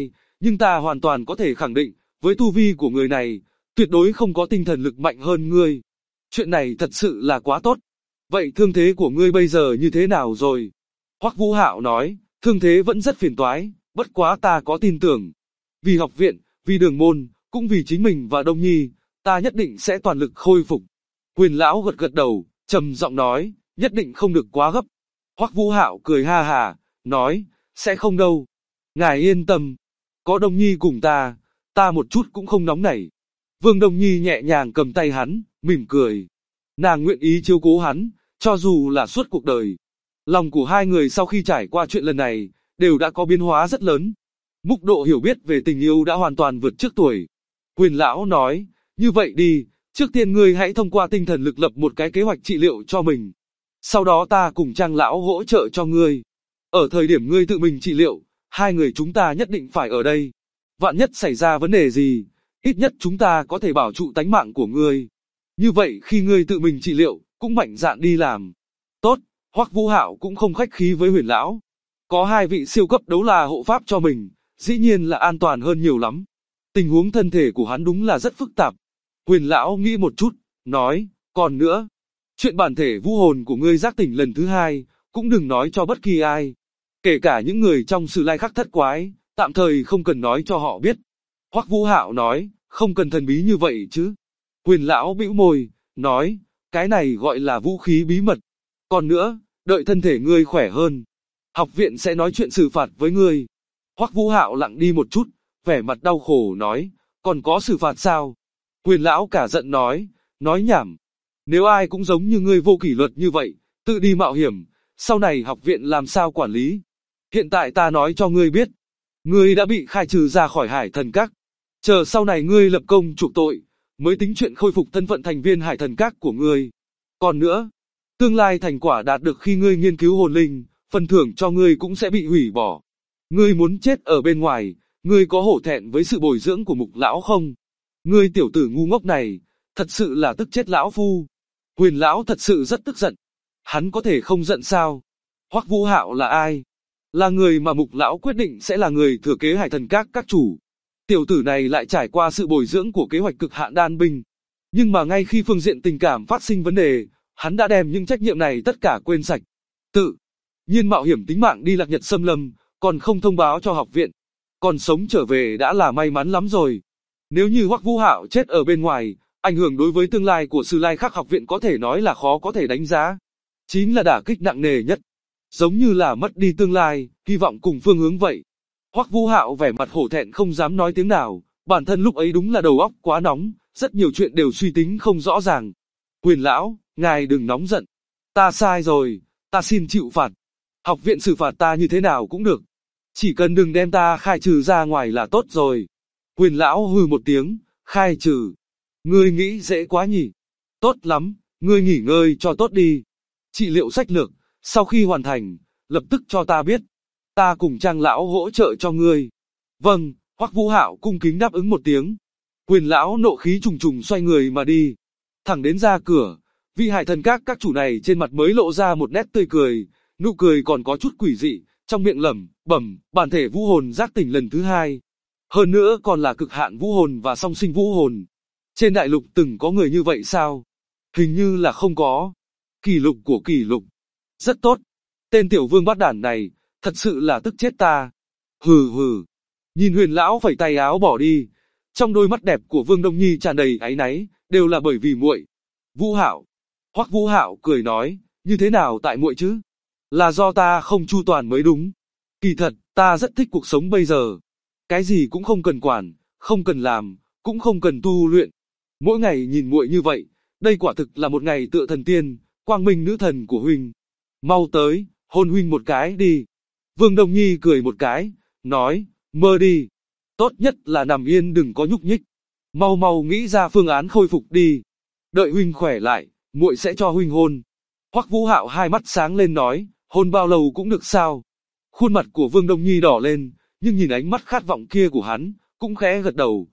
Nhưng ta hoàn toàn có thể khẳng định, với tu vi của người này, tuyệt đối không có tinh thần lực mạnh hơn ngươi. Chuyện này thật sự là quá tốt. Vậy thương thế của ngươi bây giờ như thế nào rồi? Hoắc Vũ Hạo nói, thương thế vẫn rất phiền toái, bất quá ta có tin tưởng. Vì học viện, vì đường môn, cũng vì chính mình và Đông Nhi, ta nhất định sẽ toàn lực khôi phục. Quyền lão gật gật đầu, trầm giọng nói, nhất định không được quá gấp. Hoắc Vũ Hạo cười ha hà, nói, sẽ không đâu. Ngài yên tâm, có Đông Nhi cùng ta một chút cũng không nóng nảy. Vương Đông Nhi nhẹ nhàng cầm tay hắn, mỉm cười. Nàng nguyện ý chiếu cố hắn, cho dù là suốt cuộc đời. Lòng của hai người sau khi trải qua chuyện lần này, đều đã có biến hóa rất lớn. Mức độ hiểu biết về tình yêu đã hoàn toàn vượt trước tuổi. Quyền lão nói, như vậy đi, trước tiên ngươi hãy thông qua tinh thần lực lập một cái kế hoạch trị liệu cho mình. Sau đó ta cùng Trang lão hỗ trợ cho ngươi. Ở thời điểm ngươi tự mình trị liệu, hai người chúng ta nhất định phải ở đây. Vạn nhất xảy ra vấn đề gì, ít nhất chúng ta có thể bảo trụ tánh mạng của ngươi. Như vậy khi ngươi tự mình trị liệu, cũng mạnh dạn đi làm. Tốt, Hoắc Vũ Hạo cũng không khách khí với Huyền lão. Có hai vị siêu cấp đấu la hộ pháp cho mình, dĩ nhiên là an toàn hơn nhiều lắm. Tình huống thân thể của hắn đúng là rất phức tạp. Huyền lão nghĩ một chút, nói, còn nữa, chuyện bản thể vũ hồn của ngươi giác tỉnh lần thứ hai, cũng đừng nói cho bất kỳ ai. Kể cả những người trong Sử Lai Khắc Thất Quái, tạm thời không cần nói cho họ biết. Hoắc Vũ Hạo nói, không cần thần bí như vậy chứ. Huyền lão bĩu môi, nói, cái này gọi là vũ khí bí mật. Còn nữa, đợi thân thể ngươi khỏe hơn, học viện sẽ nói chuyện xử phạt với ngươi. Hoắc Vũ Hạo lặng đi một chút, vẻ mặt đau khổ nói, còn có xử phạt sao? Huyền lão cả giận nói nhảm. Nếu ai cũng giống như ngươi vô kỷ luật như vậy, tự đi mạo hiểm, sau này học viện làm sao quản lý? Hiện tại ta nói cho ngươi biết, ngươi đã bị khai trừ ra khỏi Hải Thần Các. Chờ sau này ngươi lập công chuộc tội, mới tính chuyện khôi phục thân phận thành viên Hải Thần Các của ngươi. Còn nữa, tương lai thành quả đạt được khi ngươi nghiên cứu hồn linh, phần thưởng cho ngươi cũng sẽ bị hủy bỏ. Ngươi muốn chết ở bên ngoài, ngươi có hổ thẹn với sự bồi dưỡng của Mục lão không? Ngươi tiểu tử ngu ngốc này, thật sự là tức chết lão phu. Huyền lão thật sự rất tức giận. Hắn có thể không giận sao? Hoắc Vũ Hạo là ai? Là người mà Mục lão quyết định sẽ là người thừa kế Hải Thần các chủ. Tiểu tử này lại trải qua sự bồi dưỡng của kế hoạch cực hạn đan binh. Nhưng mà ngay khi phương diện tình cảm phát sinh vấn đề, hắn đã đem những trách nhiệm này tất cả quên sạch. Tự nhiên mạo hiểm tính mạng đi Lạc Nhật xâm lâm, còn không thông báo cho học viện. Còn sống trở về đã là may mắn lắm rồi. Nếu như Hoắc Vũ Hạo chết ở bên ngoài, ảnh hưởng đối với tương lai của Sử Lai Khắc học viện có thể nói là khó có thể đánh giá. Chính là đả kích nặng nề nhất. Giống như là mất đi tương lai, hy vọng cùng phương hướng vậy. Hoắc Vũ Hạo vẻ mặt hổ thẹn không dám nói tiếng nào, bản thân lúc ấy đúng là đầu óc quá nóng, rất nhiều chuyện đều suy tính không rõ ràng. Huyền lão, ngài đừng nóng giận. Ta sai rồi, ta xin chịu phạt. Học viện xử phạt ta như thế nào cũng được. Chỉ cần đừng đem ta khai trừ ra ngoài là tốt rồi. Huyền lão hừ một tiếng, khai trừ. Ngươi nghĩ dễ quá nhỉ? Tốt lắm, ngươi nghỉ ngơi cho tốt đi. Trị liệu sách lược, sau khi hoàn thành, lập tức cho ta biết. Ta cùng Trang lão hỗ trợ cho ngươi. Vâng, Hoắc Vũ Hạo cung kính đáp ứng một tiếng. Huyền lão nộ khí trùng trùng xoay người mà đi. Thẳng đến ra cửa, vị Hải Thần các chủ này trên mặt mới lộ ra một nét tươi cười, nụ cười còn có chút quỷ dị, trong miệng lẩm bẩm, bản thể vũ hồn giác tỉnh lần thứ hai. Hơn nữa còn là cực hạn vũ hồn và song sinh vũ hồn. Trên đại lục từng có người như vậy sao? Hình như là không có. Kỷ lục của kỷ lục. Rất tốt. Tên tiểu vương bát đản này, thật sự là tức chết ta. Hừ hừ. Nhìn Huyền lão phẩy tay áo bỏ đi. Trong đôi mắt đẹp của Vương Đông Nhi tràn đầy áy náy, đều là bởi vì muội. Vũ Hạo. Hoắc Vũ Hạo cười nói, như thế nào tại muội chứ? Là do ta không chu toàn mới đúng. Kỳ thật, ta rất thích cuộc sống bây giờ. Cái gì cũng không cần quản, không cần làm, cũng không cần tu luyện. Mỗi ngày nhìn muội như vậy, đây quả thực là một ngày tựa thần tiên, quang minh nữ thần của huynh. Mau tới, hôn huynh một cái đi. Vương Đông Nhi cười một cái, nói, mơ đi. Tốt nhất là nằm yên đừng có nhúc nhích. Mau mau nghĩ ra phương án khôi phục đi. Đợi huynh khỏe lại, muội sẽ cho huynh hôn. Hoắc Vũ Hạo hai mắt sáng lên nói, hôn bao lâu cũng được sao. Khuôn mặt của Vương Đông Nhi đỏ lên, nhưng nhìn ánh mắt khát vọng kia của hắn, cũng khẽ gật đầu,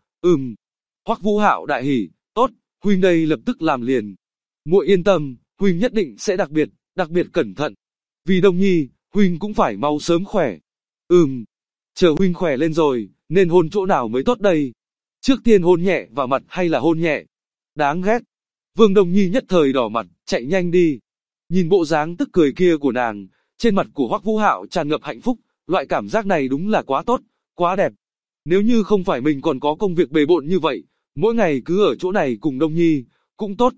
Hoắc Vũ Hạo đại hỉ, tốt, huynh đây lập tức làm liền. Muội yên tâm, huynh nhất định sẽ đặc biệt cẩn thận. Vì Đông Nhi, huynh cũng phải mau sớm khỏe. Chờ huynh khỏe lên rồi, Nên hôn chỗ nào mới tốt đây? Trước tiên hôn nhẹ vào mặt hay là hôn nhẹ? Đáng ghét. Vương Đông Nhi nhất thời đỏ mặt, chạy nhanh đi. Nhìn bộ dáng tức cười kia của nàng, trên mặt của Hoắc Vũ Hạo tràn ngập hạnh phúc, loại cảm giác này đúng là quá tốt, quá đẹp. Nếu như không phải mình còn có công việc bề bộn như vậy, mỗi ngày cứ ở chỗ này cùng Đông Nhi, cũng tốt.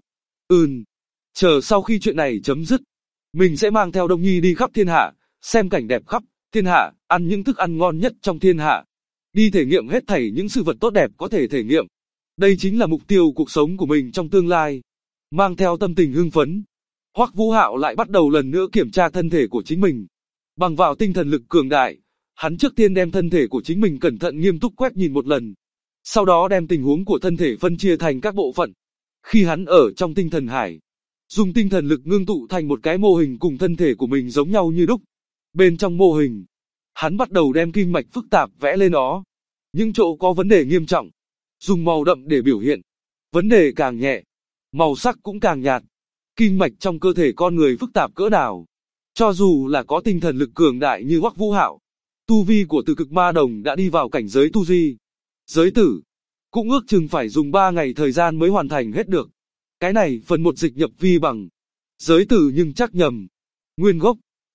Chờ sau khi chuyện này chấm dứt, mình sẽ mang theo Đông Nhi đi khắp thiên hạ, xem cảnh đẹp khắp thiên hạ, ăn những thức ăn ngon nhất trong thiên hạ. Đi thể nghiệm hết thảy những sự vật tốt đẹp có thể thể nghiệm. Đây chính là mục tiêu cuộc sống của mình trong tương lai. Mang theo tâm tình hưng phấn, Hoắc Vũ Hạo lại bắt đầu lần nữa kiểm tra thân thể của chính mình. Bằng vào tinh thần lực cường đại, hắn trước tiên đem thân thể của chính mình cẩn thận nghiêm túc quét nhìn một lần. Sau đó đem tình huống của thân thể phân chia thành các bộ phận. Khi hắn ở trong tinh thần hải, dùng tinh thần lực ngưng tụ thành một cái mô hình cùng thân thể của mình giống nhau như đúc. Bên trong mô hình, hắn bắt đầu đem kinh mạch phức tạp vẽ lên nó. Những chỗ có vấn đề nghiêm trọng, dùng màu đậm để biểu hiện. Vấn đề càng nhẹ, màu sắc cũng càng nhạt. Kinh mạch trong cơ thể con người phức tạp cỡ nào, cho dù là có tinh thần lực cường đại như Hoắc Vũ Hạo, tu vi của Từ Cực Ma Đồng đã đi vào cảnh giới tu di, giới tử, cũng ước chừng phải dùng 3 ngày thời gian mới hoàn thành hết được. Cái này phần 1 dịch nhập vi bằng giới tử nhưng chắc nhầm nguyên gốc.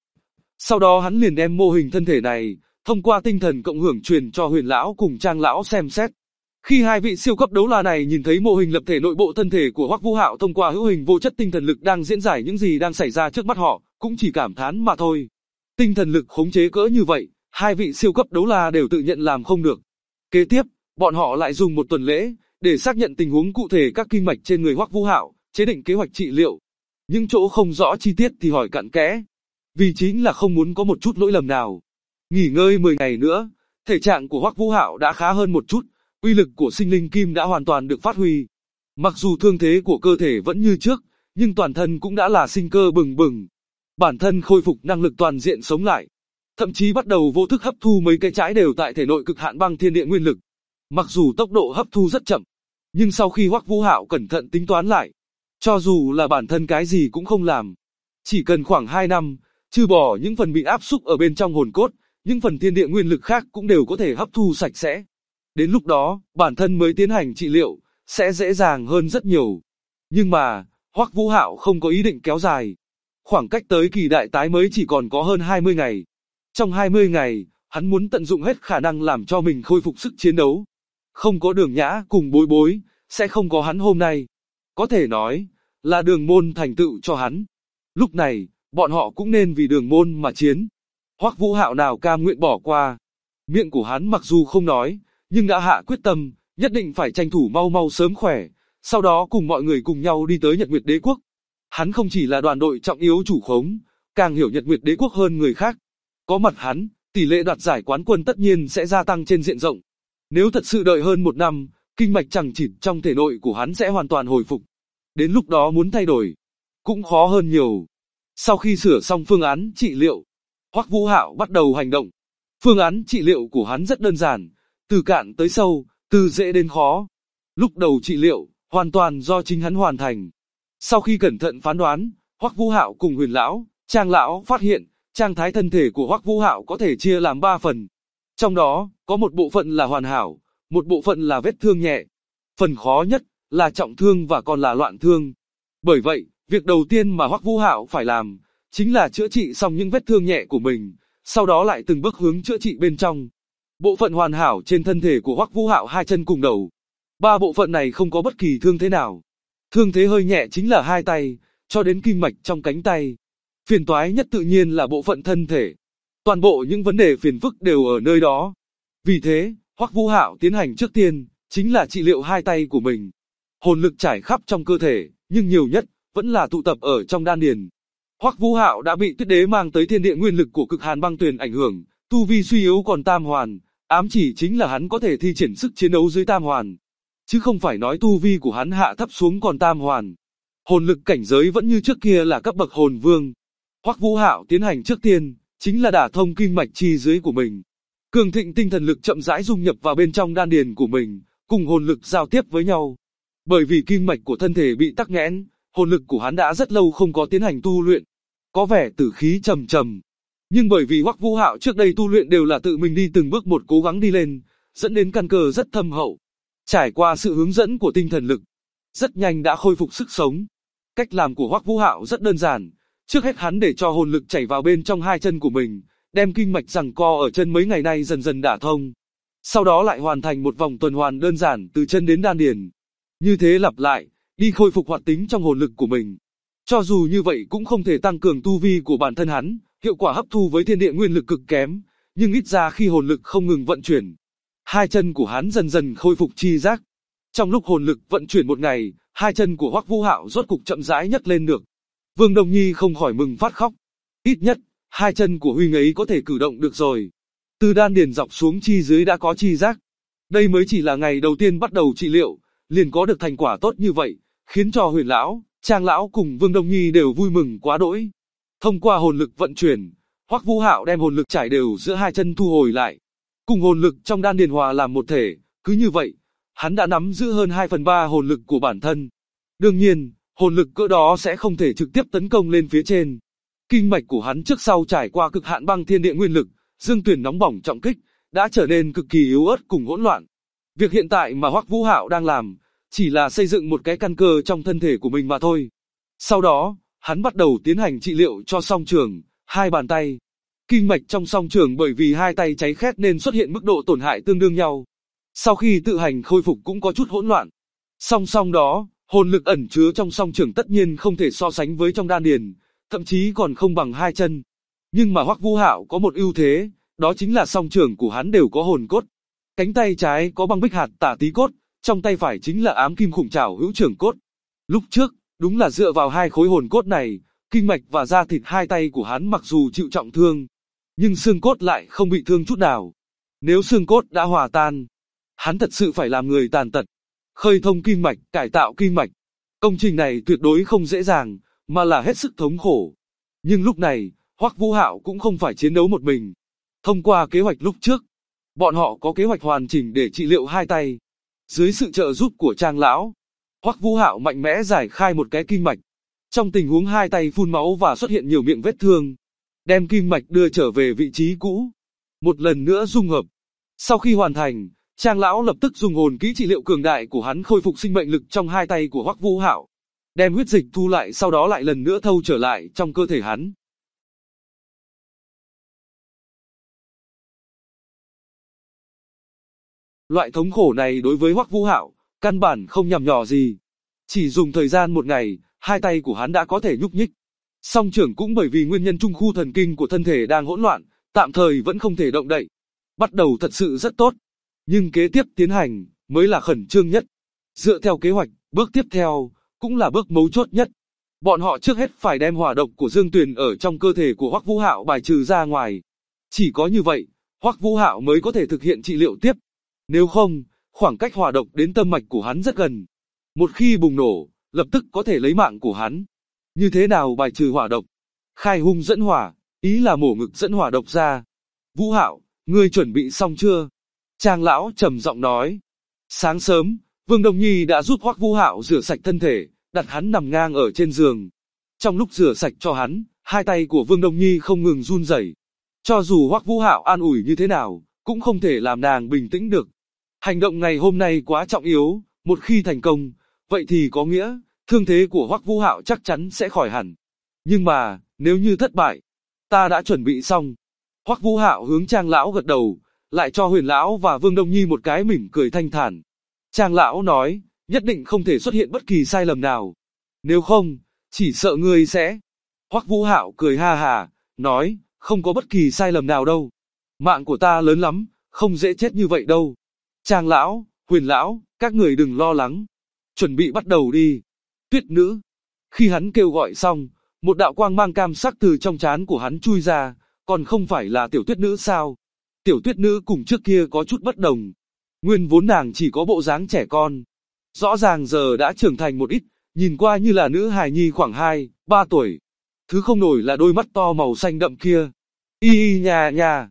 Sau đó hắn liền đem mô hình thân thể này thông qua tinh thần cộng hưởng truyền cho Huyền lão cùng Trang lão xem xét. Khi hai vị siêu cấp đấu la này nhìn thấy mô hình lập thể nội bộ thân thể của Hoắc Vũ Hạo thông qua hữu hình vô chất tinh thần lực đang diễn giải những gì đang xảy ra trước mắt họ, cũng chỉ cảm thán mà thôi. Tinh thần lực khống chế cỡ như vậy, hai vị siêu cấp đấu la đều tự nhận làm không được. Kế tiếp, bọn họ lại dùng 1 tuần lễ để xác nhận tình huống cụ thể các kinh mạch trên người Hoắc Vũ Hạo, chế định kế hoạch trị liệu. Những chỗ không rõ chi tiết thì hỏi cặn kẽ, vì chính là không muốn có một chút lỗi lầm nào. Nghỉ ngơi 10 ngày nữa, thể trạng của Hoắc Vũ Hạo đã khá hơn một chút. Uy lực của sinh linh kim đã hoàn toàn được phát huy. Mặc dù thương thế của cơ thể vẫn như trước, nhưng toàn thân cũng đã là sinh cơ bừng bừng. Bản thân khôi phục năng lực toàn diện sống lại. Thậm chí bắt đầu vô thức hấp thu mấy cái trái đều tại thể nội cực hạn băng thiên địa nguyên lực. Mặc dù tốc độ hấp thu rất chậm, nhưng sau khi Hoắc Vũ Hạo cẩn thận tính toán lại, cho dù là bản thân cái gì cũng không làm, chỉ cần khoảng 2 năm, trừ bỏ những phần bị áp xúc ở bên trong hồn cốt, những phần thiên địa nguyên lực khác cũng đều có thể hấp thu sạch sẽ. Đến lúc đó, bản thân mới tiến hành trị liệu, sẽ dễ dàng hơn rất nhiều. Nhưng mà, Hoắc Vũ Hạo không có ý định kéo dài. Khoảng cách tới kỳ đại tái mới chỉ còn có hơn 20 ngày. Trong 20 ngày, hắn muốn tận dụng hết khả năng làm cho mình khôi phục sức chiến đấu. Không có Đường Nhã cùng Bối Bối, sẽ không có hắn hôm nay. Có thể nói, là Đường Môn thành tựu cho hắn. Lúc này, bọn họ cũng nên vì Đường Môn mà chiến. Hoắc Vũ Hạo nào cam nguyện bỏ qua. Miệng của hắn mặc dù không nói, nhưng đã hạ quyết tâm, nhất định phải tranh thủ mau mau sớm khỏe, sau đó cùng mọi người cùng nhau đi tới Nhật Nguyệt Đế Quốc. Hắn không chỉ là đoàn đội trọng yếu chủ khống, càng hiểu Nhật Nguyệt Đế Quốc hơn người khác. Có mặt hắn, tỷ lệ đoạt giải quán quân tất nhiên sẽ gia tăng trên diện rộng. Nếu thật sự đợi hơn 1 năm, kinh mạch chằng chịt trong thể nội của hắn sẽ hoàn toàn hồi phục. Đến lúc đó muốn thay đổi, cũng khó hơn nhiều. Sau khi sửa xong phương án trị liệu, Hoắc Vũ Hạo bắt đầu hành động. Phương án trị liệu của hắn rất đơn giản, từ cạn tới sâu, từ dễ đến khó. Lúc đầu trị liệu, hoàn toàn do chính hắn hoàn thành. Sau khi cẩn thận phán đoán, Hoắc Vũ Hạo cùng Huyền lão, Trang lão phát hiện, trạng thái thân thể của Hoắc Vũ Hạo có thể chia làm 3 phần. Trong đó, có một bộ phận là hoàn hảo, một bộ phận là vết thương nhẹ. Phần khó nhất là trọng thương và còn là loạn thương. Bởi vậy, việc đầu tiên mà Hoắc Vũ Hạo phải làm, chính là chữa trị xong những vết thương nhẹ của mình, sau đó lại từng bước hướng chữa trị bên trong. Bộ phận hoàn hảo trên thân thể của Hoắc Vũ Hạo 2 chân cùng đầu. 3 bộ phận này không có bất kỳ thương thế nào. Thương thế hơi nhẹ chính là 2 tay, cho đến kinh mạch trong cánh tay. Phiền toái nhất tự nhiên là bộ phận thân thể. Toàn bộ những vấn đề phiền phức đều ở nơi đó. Vì thế, Hoắc Vũ Hạo tiến hành trước tiên, chính là trị liệu 2 tay của mình. Hồn lực trải khắp trong cơ thể, nhưng nhiều nhất, vẫn là tụ tập ở trong đan điền. Hoắc Vũ Hạo đã bị Tuyết Đế mang tới thiên địa nguyên lực của Cực Hàn Băng Tuyền ảnh hưởng, tu vi suy yếu còn tam hoàn, ám chỉ chính là hắn có thể thi triển sức chiến đấu dưới tam hoàn. Chứ không phải nói tu vi của hắn hạ thấp xuống còn tam hoàn. Hồn lực cảnh giới vẫn như trước kia là cấp bậc hồn vương. Hoắc Vũ Hạo tiến hành trước tiên, chính là đả thông kinh mạch chi dưới của mình. Cường thịnh tinh thần lực chậm rãi dung nhập vào bên trong đan điền của mình, cùng hồn lực giao tiếp với nhau. Bởi vì kinh mạch của thân thể bị tắc nghẽn, hồn lực của hắn đã rất lâu không có tiến hành tu luyện. Có vẻ tử khí trầm trầm. Nhưng bởi vì Hoắc Vũ Hạo trước đây tu luyện đều là tự mình đi từng bước một cố gắng đi lên, dẫn đến căn cơ rất thâm hậu. Trải qua sự hướng dẫn của tinh thần lực, rất nhanh đã khôi phục sức sống. Cách làm của Hoắc Vũ Hạo rất đơn giản, trước hết hắn để cho hồn lực chảy vào bên trong hai chân của mình, đem kinh mạch giằng co ở chân mấy ngày nay dần dần đả thông. Sau đó lại hoàn thành một vòng tuần hoàn đơn giản từ chân đến đan điền. Như thế lặp lại, đi khôi phục hoạt tính trong hồn lực của mình. Cho dù như vậy cũng không thể tăng cường tu vi của bản thân hắn, hiệu quả hấp thu với thiên địa nguyên lực cực kém, nhưng ít ra khi hồn lực không ngừng vận chuyển, hai chân của hắn dần dần khôi phục chi giác. Trong lúc hồn lực vận chuyển một ngày, hai chân của Hoắc Vũ Hạo rốt cục chậm rãi nhấc lên được. Vương Đông Nhi không khỏi mừng phát khóc. Ít nhất, hai chân của huynh ấy có thể cử động được rồi. Từ đan điền dọc xuống chi dưới đã có chi giác. Đây mới chỉ là ngày đầu tiên bắt đầu trị liệu, liền có được thành quả tốt như vậy, khiến cho Huyền lão, Trang lão cùng Vương Đông Nhi đều vui mừng quá đỗi. Thông qua hồn lực vận chuyển, Hoắc Vũ Hạo đem hồn lực trải đều giữa hai chân thu hồi lại, cùng hồn lực trong đan điền hòa làm một thể, cứ như vậy, hắn đã nắm giữ hơn 2/3 hồn lực của bản thân. Đương nhiên, hồn lực cỡ đó sẽ không thể trực tiếp tấn công lên phía trên. Kinh mạch của hắn trước sau trải qua cực hạn băng thiên địa nguyên lực, dương tuyển nóng bỏng trọng kích, đã trở nên cực kỳ yếu ớt cùng hỗn loạn. Việc hiện tại mà Hoắc Vũ Hạo đang làm, chỉ là xây dựng một cái căn cơ trong thân thể của mình mà thôi. Sau đó, hắn bắt đầu tiến hành trị liệu cho song trường, hai bàn tay. Kinh mạch trong song trường bởi vì hai tay cháy khét nên xuất hiện mức độ tổn hại tương đương nhau. Sau khi tự hành khôi phục cũng có chút hỗn loạn. Song song đó, hồn lực ẩn chứa trong song trường tất nhiên không thể so sánh với trong đan điền, thậm chí còn không bằng hai chân. Nhưng mà Hoắc Vũ Hạo có một ưu thế, đó chính là song trường của hắn đều có hồn cốt. Cánh tay trái có băng bích hạt tả tí cốt, trong tay phải chính là ám kim khủng trảo hữu trưởng cốt. Lúc trước, đúng là dựa vào hai khối hồn cốt này, kinh mạch và da thịt hai tay của hắn mặc dù chịu trọng thương, nhưng xương cốt lại không bị thương chút nào. Nếu xương cốt đã hòa tan, hắn thật sự phải làm người tàn tật. Khơi thông kinh mạch, cải tạo kinh mạch. Công trình này tuyệt đối không dễ dàng, mà là hết sức thống khổ. Nhưng lúc này, Hoắc Vũ Hạo cũng không phải chiến đấu một mình. Thông qua kế hoạch lúc trước, bọn họ có kế hoạch hoàn chỉnh để trị liệu hai tay. Dưới sự trợ giúp của Trang lão, Hoắc Vũ Hạo mạnh mẽ giải khai một cái kinh mạch. Trong tình huống hai tay phun máu và xuất hiện nhiều miệng vết thương, đem kinh mạch đưa trở về vị trí cũ, một lần nữa dung hợp. Sau khi hoàn thành, Trang lão lập tức dùng hồn kỹ trị liệu cường đại của hắn khôi phục sinh mệnh lực trong hai tay của Hoắc Vũ Hạo, đem huyết dịch thu lại sau đó lại lần nữa thâu trở lại trong cơ thể hắn. Loại thống khổ này đối với Hoắc Vũ Hạo, căn bản không nhằm nhỏ gì. Chỉ dùng thời gian một ngày, hai tay của hắn đã có thể nhúc nhích. Song trưởng cũng bởi vì nguyên nhân trung khu thần kinh của thân thể đang hỗn loạn, tạm thời vẫn không thể động đậy. Bắt đầu thật sự rất tốt, nhưng kế tiếp tiến hành mới là khẩn trương nhất. Dựa theo kế hoạch, bước tiếp theo cũng là bước mấu chốt nhất. Bọn họ trước hết phải đem hỏa độc của Dương Tuyền ở trong cơ thể của Hoắc Vũ Hạo bài trừ ra ngoài. Chỉ có như vậy, Hoắc Vũ Hạo mới có thể thực hiện trị liệu tiếp. Nếu không, khoảng cách hỏa độc đến tâm mạch của hắn rất gần. Một khi bùng nổ, lập tức có thể lấy mạng của hắn. Như thế nào bài trừ hỏa độc? Khai hung dẫn hỏa, ý là mổ ngực dẫn hỏa độc ra. Vũ Hạo, ngươi chuẩn bị xong chưa? Trang lão trầm giọng nói. Sáng sớm, Vương Đông Nhi đã giúp Hoắc Vũ Hạo rửa sạch thân thể, đặt hắn nằm ngang ở trên giường. Trong lúc rửa sạch cho hắn, hai tay của Vương Đông Nhi không ngừng run rẩy. Cho dù Hoắc Vũ Hạo an ủi như thế nào, cũng không thể làm nàng bình tĩnh được. Hành động ngày hôm nay quá trọng yếu, một khi thành công, vậy thì có nghĩa, thương thế của Hoắc Vũ Hạo chắc chắn sẽ khỏi hẳn. Nhưng mà, nếu như thất bại, ta đã chuẩn bị xong. Hoắc Vũ Hạo hướng Trang lão gật đầu, lại cho Huyền lão và Vương Đông Nhi một cái mỉm cười thanh thản. Trang lão nói, nhất định không thể xuất hiện bất kỳ sai lầm nào. Nếu không, chỉ sợ ngươi sẽ... Hoắc Vũ Hạo cười ha hà, nói, không có bất kỳ sai lầm nào đâu. Mạng của ta lớn lắm, không dễ chết như vậy đâu. Trang lão, Huyền lão, các người đừng lo lắng. Chuẩn bị bắt đầu đi. Tuyết nữ. Khi hắn kêu gọi xong, một đạo quang mang cam sắc từ trong trán của hắn chui ra, còn không phải là tiểu tuyết nữ sao? Tiểu tuyết nữ cùng trước kia có chút bất đồng. Nguyên vốn nàng chỉ có bộ dáng trẻ con. Rõ ràng giờ đã trưởng thành một ít, nhìn qua như là nữ hài nhi khoảng 2-3 tuổi. Thứ không nổi là đôi mắt to màu xanh đậm kia. Y nhà nhà.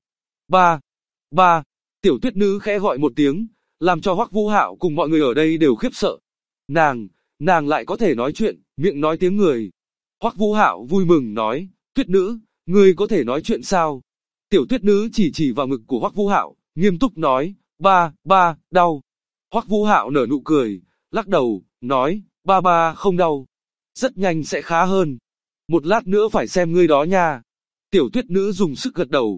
Ba. Tiểu tuyết nữ khẽ gọi một tiếng, làm cho Hoắc Vũ Hạo cùng mọi người ở đây đều khiếp sợ. Nàng lại có thể nói chuyện, miệng nói tiếng người. Hoắc Vũ Hạo vui mừng nói, tuyết nữ, ngươi có thể nói chuyện sao? Tiểu tuyết nữ chỉ vào ngực của Hoắc Vũ Hạo, nghiêm túc nói, Ba, đau. Hoắc Vũ Hạo nở nụ cười, lắc đầu, nói, ba không đau. Rất nhanh sẽ khá hơn. Một lát nữa phải xem ngươi đó nha. Tiểu Tuyết Nữ dùng sức gật đầu,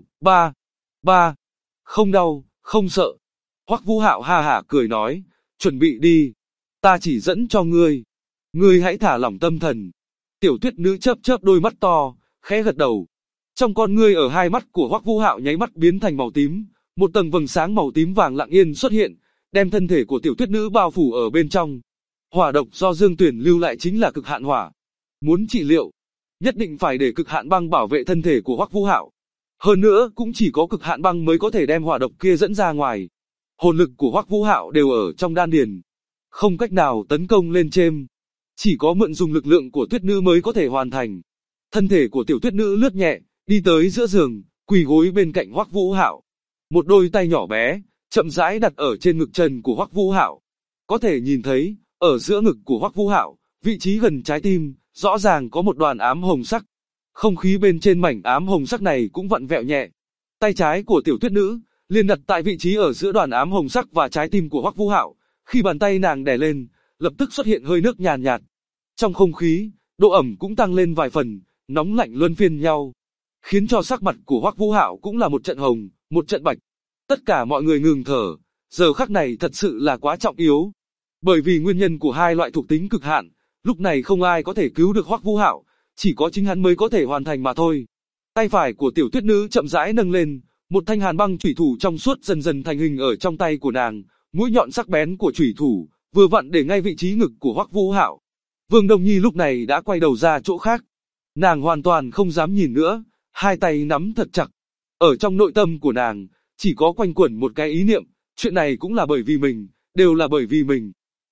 ba, không đau, không sợ. Hoắc Vũ Hạo ha hả cười nói, chuẩn bị đi. Ta chỉ dẫn cho ngươi. Ngươi hãy thả lỏng tâm thần. Tiểu Tuyết Nữ chớp chớp đôi mắt to, khẽ gật đầu. Trong con ngươi ở hai mắt của Hoắc Vũ Hạo nháy mắt biến thành màu tím, một tầng vầng sáng màu tím vàng lặng yên xuất hiện, đem thân thể của Tiểu Tuyết Nữ bao phủ ở bên trong. Hỏa độc do Dương Tuyển lưu lại chính là cực hạn hỏa. Muốn trị liệu, nhất định phải để cực hạn băng bảo vệ thân thể của Hoắc Vũ Hạo. Hơn nữa, cũng chỉ có cực hạn băng mới có thể đem hỏa độc kia dẫn ra ngoài. Hồn lực của Hoắc Vũ Hạo đều ở trong đan điền, không cách nào tấn công lên trên. Chỉ có mượn dùng lực lượng của Tuyết Nữ mới có thể hoàn thành. Thân thể của Tiểu Tuyết Nữ lướt nhẹ, đi tới giữa giường, quỳ gối bên cạnh Hoắc Vũ Hạo. Một đôi tay nhỏ bé, chậm rãi đặt ở trên ngực trần của Hoắc Vũ Hạo. Có thể nhìn thấy, ở giữa ngực của Hoắc Vũ Hạo, vị trí gần trái tim, rõ ràng có một đoàn ám hồng sắc. Không khí bên trên mảnh ám hồng sắc này cũng vặn vẹo nhẹ. Tay trái của Tiểu Tuyết Nữ liền đặt tại vị trí ở giữa đoàn ám hồng sắc và trái tim của Hoắc Vũ Hạo. Khi bàn tay nàng đè lên, lập tức xuất hiện hơi nước nhàn nhạt. Trong không khí, độ ẩm cũng tăng lên vài phần, nóng lạnh luân phiên nhau, khiến cho sắc mặt của Hoắc Vũ Hạo cũng là một trận hồng, một trận bạch. Tất cả mọi người ngừng thở, giờ khắc này thật sự là quá trọng yếu. Bởi vì nguyên nhân của hai loại thuộc tính cực hạn, lúc này không ai có thể cứu được Hoắc Vũ Hạo, chỉ có chính hắn mới có thể hoàn thành mà thôi. Tay phải của Tiểu Tuyết Nữ chậm rãi nâng lên, một thanh hàn băng chủy thủ trong suốt dần dần thành hình ở trong tay của nàng, mũi nhọn sắc bén của chủy thủ vừa vặn để ngay vị trí ngực của Hoắc Vũ Hạo. Vương Đông Nhi lúc này đã quay đầu ra chỗ khác, nàng hoàn toàn không dám nhìn nữa, hai tay nắm thật chặt. Ở trong nội tâm của nàng, chỉ có quanh quẩn một cái ý niệm, chuyện này cũng là bởi vì mình, đều là bởi vì mình.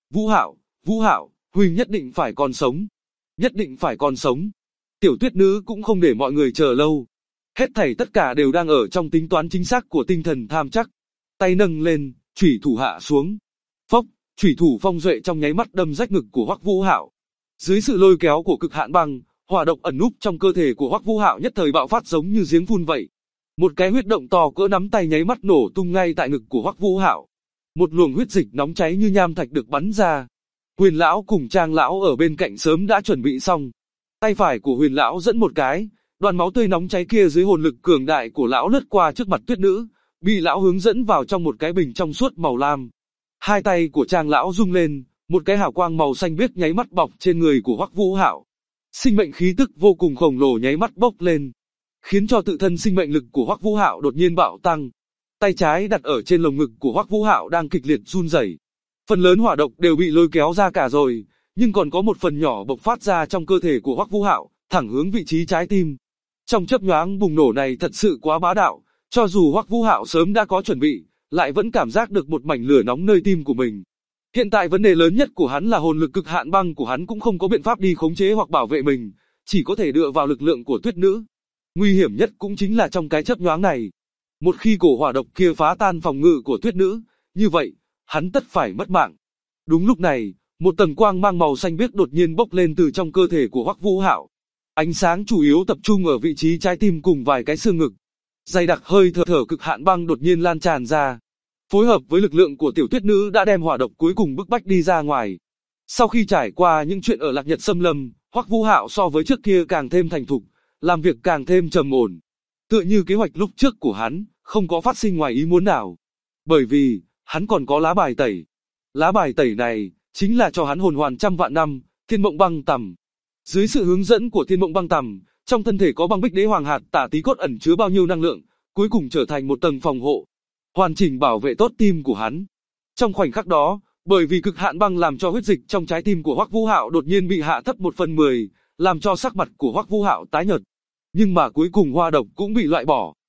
Vũ Hạo, huynh nhất định phải còn sống, nhất định phải còn sống. Tiểu Tuyết Nữ cũng không để mọi người chờ lâu. Hết thảy tất cả đều đang ở trong tính toán chính xác của tinh thần tham chắc. Tay nâng lên, chủy thủ hạ xuống. Phốc, chủy thủ phong duệ trong nháy mắt đâm rách ngực của Hoắc Vũ Hạo. Dưới sự lôi kéo của cực hạn băng, hỏa độc ẩn núp trong cơ thể của Hoắc Vũ Hạo nhất thời bạo phát giống như giếng phun vậy. Một cái huyết động to cỡ nắm tay nháy mắt nổ tung ngay tại ngực của Hoắc Vũ Hạo. Một luồng huyết dịch nóng cháy như nham thạch được bắn ra. Huyền lão cùng Trang lão ở bên cạnh sớm đã chuẩn bị xong. Tay phải của Huyền lão dẫn một cái, đoàn máu tươi nóng cháy kia dưới hồn lực cường đại của lão lướt qua trước mặt Tuyết Nữ, bị lão hướng dẫn vào trong một cái bình trong suốt màu lam. Hai tay của Trang lão rung lên, một cái hào quang màu xanh biếc nháy mắt bọc trên người của Hoắc Vũ Hạo. Sinh mệnh khí tức vô cùng khổng lồ nháy mắt bốc lên, khiến cho tự thân sinh mệnh lực của Hoắc Vũ Hạo đột nhiên bạo tăng. Tay trái đặt ở trên lồng ngực của Hoắc Vũ Hạo đang kịch liệt run rẩy. Phần lớn hỏa độc đều bị lôi kéo ra cả rồi, nhưng còn có một phần nhỏ bộc phát ra trong cơ thể của Hoắc Vũ Hạo, thẳng hướng vị trí trái tim. Trong chớp nhoáng bùng nổ này thật sự quá bá đạo, cho dù Hoắc Vũ Hạo sớm đã có chuẩn bị, lại vẫn cảm giác được một mảnh lửa nóng nơi tim của mình. Hiện tại vấn đề lớn nhất của hắn là hồn lực cực hạn băng của hắn cũng không có biện pháp đi khống chế hoặc bảo vệ mình, chỉ có thể dựa vào lực lượng của Tuyết Nữ. Nguy hiểm nhất cũng chính là trong cái chớp nhoáng này. Một khi cổ hỏa độc kia phá tan phòng ngự của Tuyết Nữ, như vậy, hắn tất phải mất mạng. Đúng lúc này, một tầng quang mang màu xanh biếc đột nhiên bốc lên từ trong cơ thể của Hoắc Vũ Hạo. Ánh sáng chủ yếu tập trung ở vị trí trái tim cùng vài cái xương ngực. Dày đặc hơi thở cực hạn băng đột nhiên lan tràn ra, phối hợp với lực lượng của Tiểu Tuyết Nữ đã đem hỏa độc cuối cùng bức bách đi ra ngoài. Sau khi trải qua những chuyện ở Lạc Nhật Xâm Lâm, Hoắc Vũ Hạo so với trước kia càng thêm thành thục, làm việc càng thêm trầm ổn. Tựa như kế hoạch lúc trước của hắn, không có phát sinh ngoài ý muốn nào. Bởi vì, hắn còn có lá bài tẩy. Lá bài tẩy này, chính là cho hắn hồn hoàn trăm vạn năm, Thiên Mộng Băng Tằm. Dưới sự hướng dẫn của Thiên Mộng Băng Tằm, trong thân thể có băng bích đế hoàng hạt tả tí cốt ẩn chứa bao nhiêu năng lượng, cuối cùng trở thành một tầng phòng hộ, hoàn chỉnh bảo vệ tốt tim của hắn. Trong khoảnh khắc đó, bởi vì cực hạn băng làm cho huyết dịch trong trái tim của Hoắc Vũ Hạo đột nhiên bị hạ thấp 1/10, làm cho sắc mặt của Hoắc Vũ Hạo tái nhợt. Nhưng mà cuối cùng hoa độc cũng bị loại bỏ.